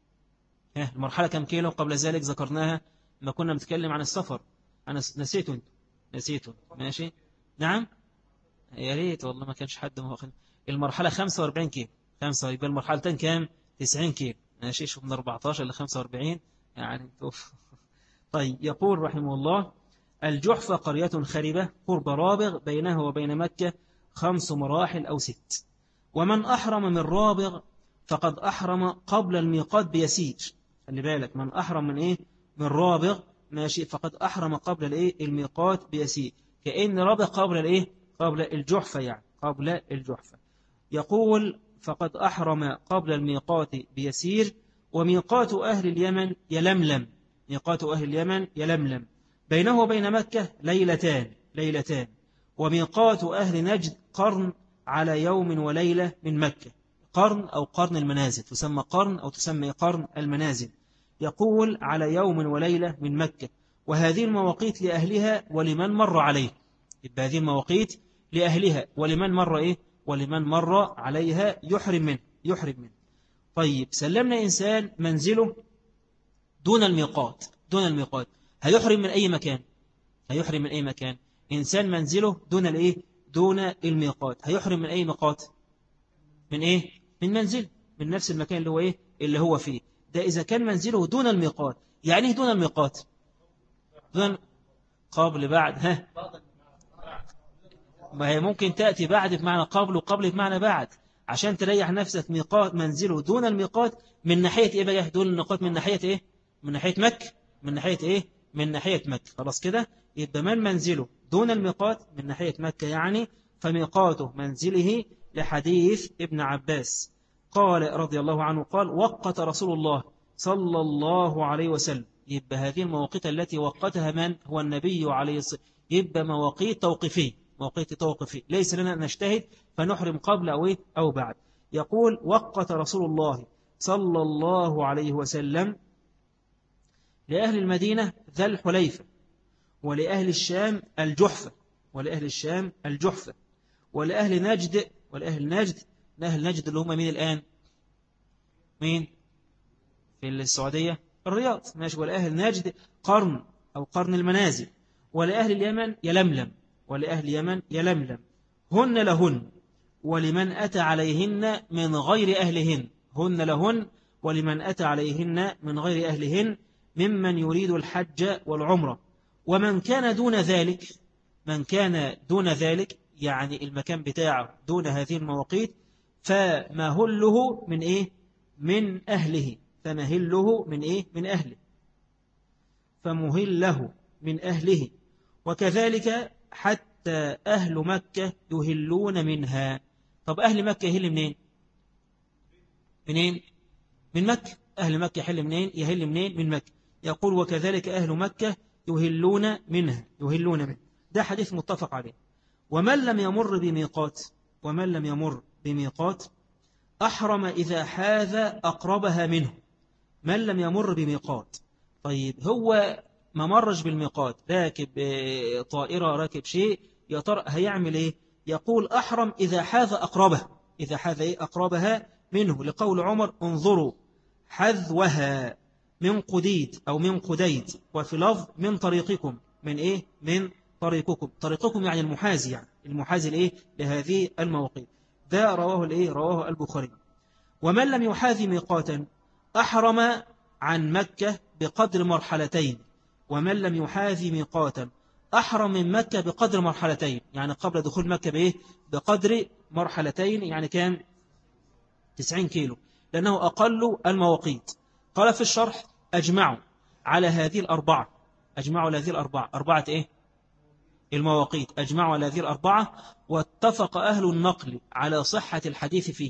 المرحلة كام كيلو قبل ذلك ذكرناها ما كنا بنتكلم عن السفر. أنا نسيته، نسيته. ماشي، نعم، يا ريت والله ما كانش حد مواخد. المرحلة 45 كيلو. 5 يبقى المرحلتين كام؟ 90 كيلو. ماشي، شوف من 14 ل 45 يعني توف. طيب يقول رحمه الله الجحفة قرية خربة قرب رابغ بينها وبين مكة 5 مراحل أو 6. ومن أحرم من رابغ فقد أحرم قبل الميقات بيسير. خلي بالك، من أحرم من إيه؟ من رابغ، ماشي، فقد أحرم قبل الإيه؟ الميقات بيسير. كأن رابغ قبل الإيه؟ قبل الجحفة، يعني قبل الجحفة. يقول فقد أحرم قبل الميقات بيسير. وميقات أهل اليمن يلملم، ميقات أهل اليمن يلملم بينه وبين مكة ليلتان، ليلتان. وميقات أهل نجد قرن على يوم وليلة من مكة. قرن أو قرن المنازل، تسمى قرن أو تسمى قرن المنازل. يقول على يوم وليلة من مكة. وهذه المواقيت لأهلها ولمن مر عليه. يبقى هذه المواقيت لأهلها ولمن مر إيه؟ ولمن مر عليها يحرم منه، يحرم منه. طيب سلمنا إنسان منزله دون الميقات، دون الميقات، هيحرم من أي مكان؟ هيحرم من أي مكان؟ إنسان منزله دون الإيه؟ دون الميقات، هيحرم من أي ميقات؟ من إيه؟ من منزل، من نفس المكان اللي هو إيه؟ اللي هو فيه. ده إذا كان منزله دون الميقات. يعني إيه دون الميقات؟ دون قبل بعد ها، ما هي ممكن تأتي بعد بمعنى قبل وقبل بمعنى بعد، عشان تريح نفسك. ميقات منزله دون الميقات من ناحية إيه بقى؟ دون الميقات من ناحية إيه؟ من ناحية مكة. من ناحية إيه؟ من ناحية مكة. خلاص كده يبقى من منزله دون الميقات من ناحية مكة يعني، فميقاته منزله، لحديث ابن عباس قال رضي الله عنه قال وقت رسول الله صلى الله عليه وسلم. يبقى هذه المواقيت التي وقتها من هو النبي عليه الصلاة والسلام، يبقى مواقيت توقيفية، مواقيت توقيفية، ليس لنا أن نجتهد فنحرم قبل أو إيه أو بعد. يقول وقت رسول الله صلى الله عليه وسلم لأهل المدينة ذا الحليفة، ولأهل الشام الجحفة، ولأهل الشام الجحفة، ولأهل نجد، ولأهل نجد، أهل نجد اللي هم مين الآن؟ مين؟ في السعودية الرياض، ماشي. ولأهل نجد قرن أو قرن المنازل، ولأهل اليمن يلملم، ولأهل اليمن يلملم، هن لهن ولمن أتى عليهن من غير أهلهن، هن لهن ولمن أتى عليهن من غير أهلهن ممن يريد الحج والعمرة. ومن كان دون ذلك، من كان دون ذلك يعني المكان بتاعه دون هذه المواقيت، فمهله من إيه؟ من أهله، فمهله من إيه؟ من أهله، فمهله من أهله. وكذلك حتى أهل مكة يهلون منها. طب أهل مكة يهل منين؟ منين؟ من مكة. أهل مكة يحل منين؟ يهل منين؟ من مكة. يقول وكذلك أهل مكة يهلون منها، يهلون منها. ده حديث متفق عليه. ومن لم يمر بميقات، ومن لم يمر بميقات أحرم إذا حاذ أقربها منه. من لم يمر بميقات، طيب هو ما مرش بالميقات، راكب طائرة، راكب شيء، يا ترى هيعمل إيه؟ يقول أحرم إذا حاذ أقربها، إذا حاذ إيه؟ أقربها منه، لقول عمر انظروا حذوها من قديد أو من قديد، وفي لفظ من طريقكم، من إيه؟ من طريقكم، طريقكم يعني المحازي، يعني المحازي لإيه؟ لهذه المواقيت. ده رواه الإيه؟ رواه البخاري. ومن لم يحاذي ميقاتا أحرم عن مكة بقدر مرحلتين، ومن لم يحاذي ميقاتا أحرم من مكة بقدر مرحلتين، يعني قبل دخول مكة بإيه؟ بقدر مرحلتين، يعني كان 90 كيلو، لأنه أقل المواقيت. قال في الشرح أجمعوا على هذه الأربعة، أجمعوا على هذه الأربعة، أربعة إيه؟ المواقيت، أجمعوا على هذه الأربعة، واتفق أهل النقل على صحة الحديث فيه.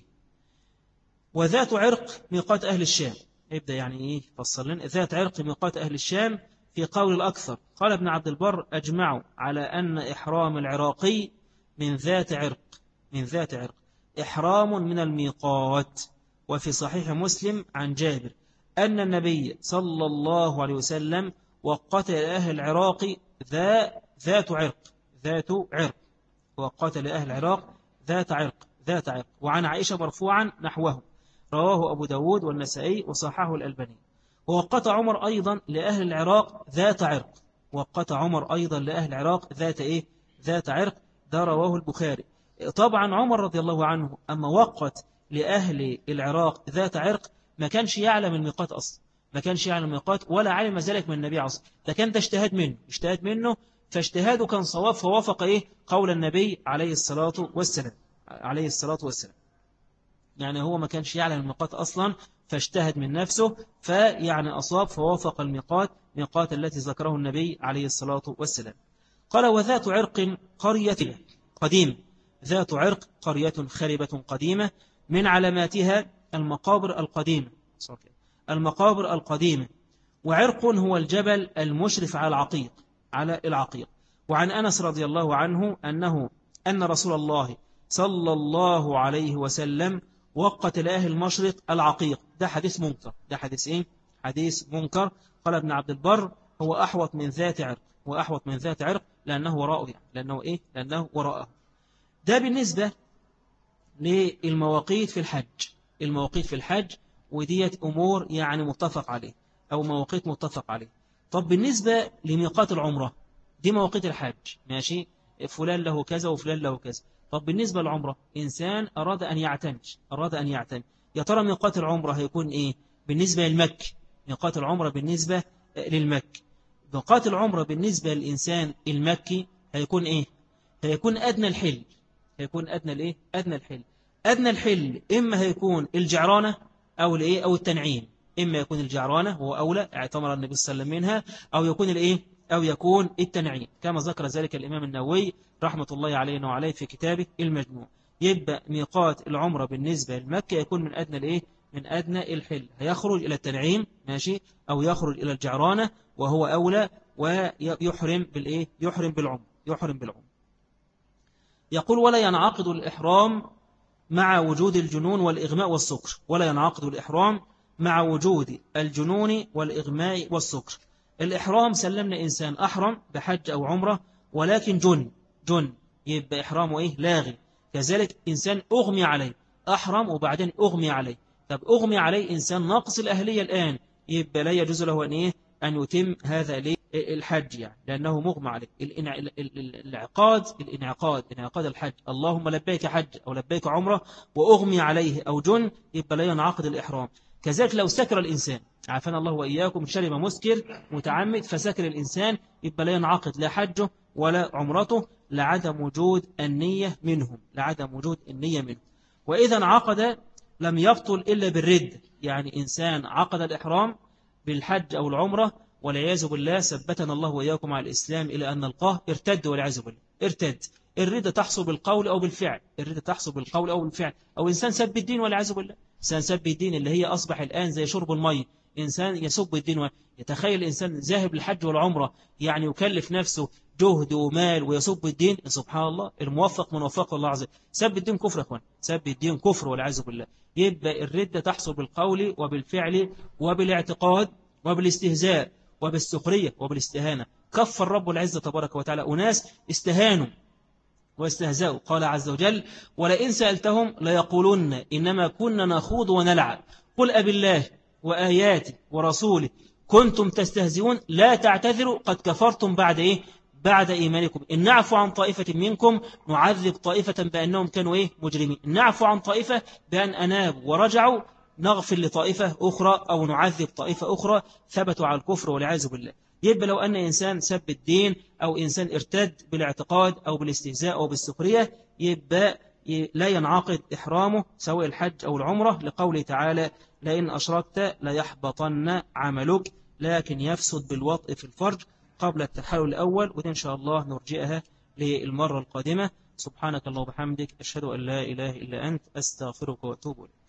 وذات عرق ميقات أهل الشام، يبدأ يعني إيه فصل لنا ذات عرق ميقات أهل الشام في قول الأكثر. قال ابن عبد البر أجمعوا على أن إحرام العراقي من ذات عرق، من ذات عرق إحرام من الميقات. وفي صحيح مسلم عن جابر أن النبي صلى الله عليه وسلم وقت لأهل العراق ذات عرق، ذات عرق، وقت لأهل العراق ذات عرق، ذات عرق. وعن عائشة مرفوعا نحوه، رواه أبو داود والنسائي وصححه الألباني. ووقت عمر أيضا لأهل العراق ذات عرق، وقت عمر أيضا لأهل العراق ذات إيه؟ ذات عرق، ده رواه البخاري. طبعا عمر رضي الله عنه أما وقت لأهل العراق ذات عرق ما كانش يعلم الميقات أصلا، ما كانش يعلم الميقات ولا علم ذلك من النبي أصلا، ده كان ده اجتهاد منه، اجتهاد منه، فاجتهاده كان صواب، فوافق إيه؟ قول النبي عليه الصلاة والسلام، عليه الصلاة والسلام. يعني هو ما كانش يعلم الميقات أصلا فاجتهد من نفسه، فيعني أصاب فوافق الميقات، ميقات التي ذكره النبي عليه الصلاة والسلام. قال وذات عرق قرية قديمة، ذات عرق قرية خربة قديمة من علاماتها المقابر القديمة، المقابر القديمة. وعرق هو الجبل المشرف على العقيق، على العقيق. وعن أنس رضي الله عنه أن رسول الله صلى الله عليه وسلم وقت لأهل المشرق العقيق. ده حديث منكر، ده حديث إيه؟ حديث منكر. قال ابن عبد البر هو أحوط من ذات عرق، هو أحوط من ذات عرق لأنه وراءه، يعني لأنه إيه؟ لأنه وراءه. ده بالنسبة للمواقيت في الحج، المواقيت في الحج، وديت أمور يعني متفق عليه أو مواقيت متفق عليه. طب بالنسبة لميقات العمرة، دي مواقيت الحج، ماشي، فلان له كذا وفلان له كذا. طب بالنسبة للعمرة، إنسان أراد أن يعتمر، أراد أن يعتمر، يا ترى ميقات العمرة هيكون إيه بالنسبة للمكة؟ ميقات العمرة بالنسبة للمكة ميقات العمرة بالنسبة للإنسان المكي هيكون إيه؟ هيكون أدنى الحل. هيكون أدنى الإيه؟ أدنى الحل. أدنى الحل إما هيكون الجعرانة أو الإيه؟ أو التنعيم. إما يكون الجعرانة هو أولى اعتمر النبي صلى الله عليه وسلم منها، أو يكون الإيه؟ أو يكون التنعيم، كما ذكر ذلك الإمام النووي رحمة الله عليه وعليه في كتابه المجموع. يبقى ميقات العمرة بالنسبة لمكة يكون من أدنى الإيه؟ من أدنى الحل. هيخرج إلى التنعيم ماشي، أو يخرج إلى الجعرانة وهو أولى، ويحرم بالإيه؟ يحرم بالعمر. يحرم بالعمر. يقول ولا ينعقد الإحرام مع وجود الجنون والإغماء والسكر. ولا ينعقد الإحرام مع وجود الجنون والإغماء والسكر. الإحرام سلمنا إنسان أحرم بحج أو عمرة ولكن جن يبقى إحرامه إيه؟ لاغي. كذلك إنسان أغمي عليه، أحرم وبعدين أغمي عليه. طب أغمي عليه إنسان ناقص الأهلية الآن، يبقى لا يجوز له أن إيه؟ أن يتم هذا ليه؟ الحج يعني، لأنه مغمى عليه. انعقاد الحج، اللهم لبيك حج أو لبيك عمرة وأغمي عليه أو جن، يبقى لا ينعقد الإحرام. كذلك لو سكر الإنسان، عافانا الله وإياكم، شرب مسكر متعمد فسكر الإنسان، يبقى لا ينعقد لا حجه ولا عمرته لعدم وجود النية منهم. وإذا انعقد لم يبطل إلا بالرد. يعني إنسان عقد الإحرام بالحج أو العمرة والعياذ بالله ثبتنا الله وإياكم على الإسلام إلى أن نلقاه، ارتد والعياذ بالله. ارتد. الردة تحصل بالقول أو بالفعل. أو إنسان سب الدين والعياذ بالله. إنسان سب الدين اللي هي أصبح الآن زي شرب المية. إنسان يسب الدين يتخيل إنسان ذاهب للحج والعمرة يعني يكلف نفسه جهد ومال ويسب الدين. سبحان الله، الموفق من وفق الله عز وجل. سب الدين كفر يا اخوان، سب الدين كفر والعياذ بالله. يبقى الردة تحصل بالقول وبالفعل وبالاعتقاد وبالاستهزاء وبالسخرية وبالاستهانة. كفر رب العزة تبارك وتعالى أناس استهانوا واستهزأوا. قال عز وجل ولئن سألتهم ليقولن إنما كنا نخوض ونلعب قل أبي الله وآياته ورسوله كنتم تستهزئون لا تعتذروا قد كفرتم بعد إيمانكم. إن نعفو عن طائفة منكم نعذب طائفة بأنهم كانوا مجرمين. إن نعفو عن طائفة بأن أنابوا ورجعوا نغفر لطائفة أخرى أو نعذب طائفة أخرى ثبتوا على الكفر والعياذ بالله. يبقى لو أن إنسان سب الدين أو إنسان ارتد بالاعتقاد أو بالاستهزاء أو بالسخرية، يبقى لا ينعقد إحرامه سواء الحج أو العمرة، لقوله تعالى لئن أشركت ليحبطن عملك، لكن يفسد بالوطء في الفرج قبل التحلل الأول. وإن شاء الله نرجئها للمرة القادمة. سبحانك اللهم وبحمدك أشهد أن لا إله إلا أنت أستغفرك وأتوب إليك.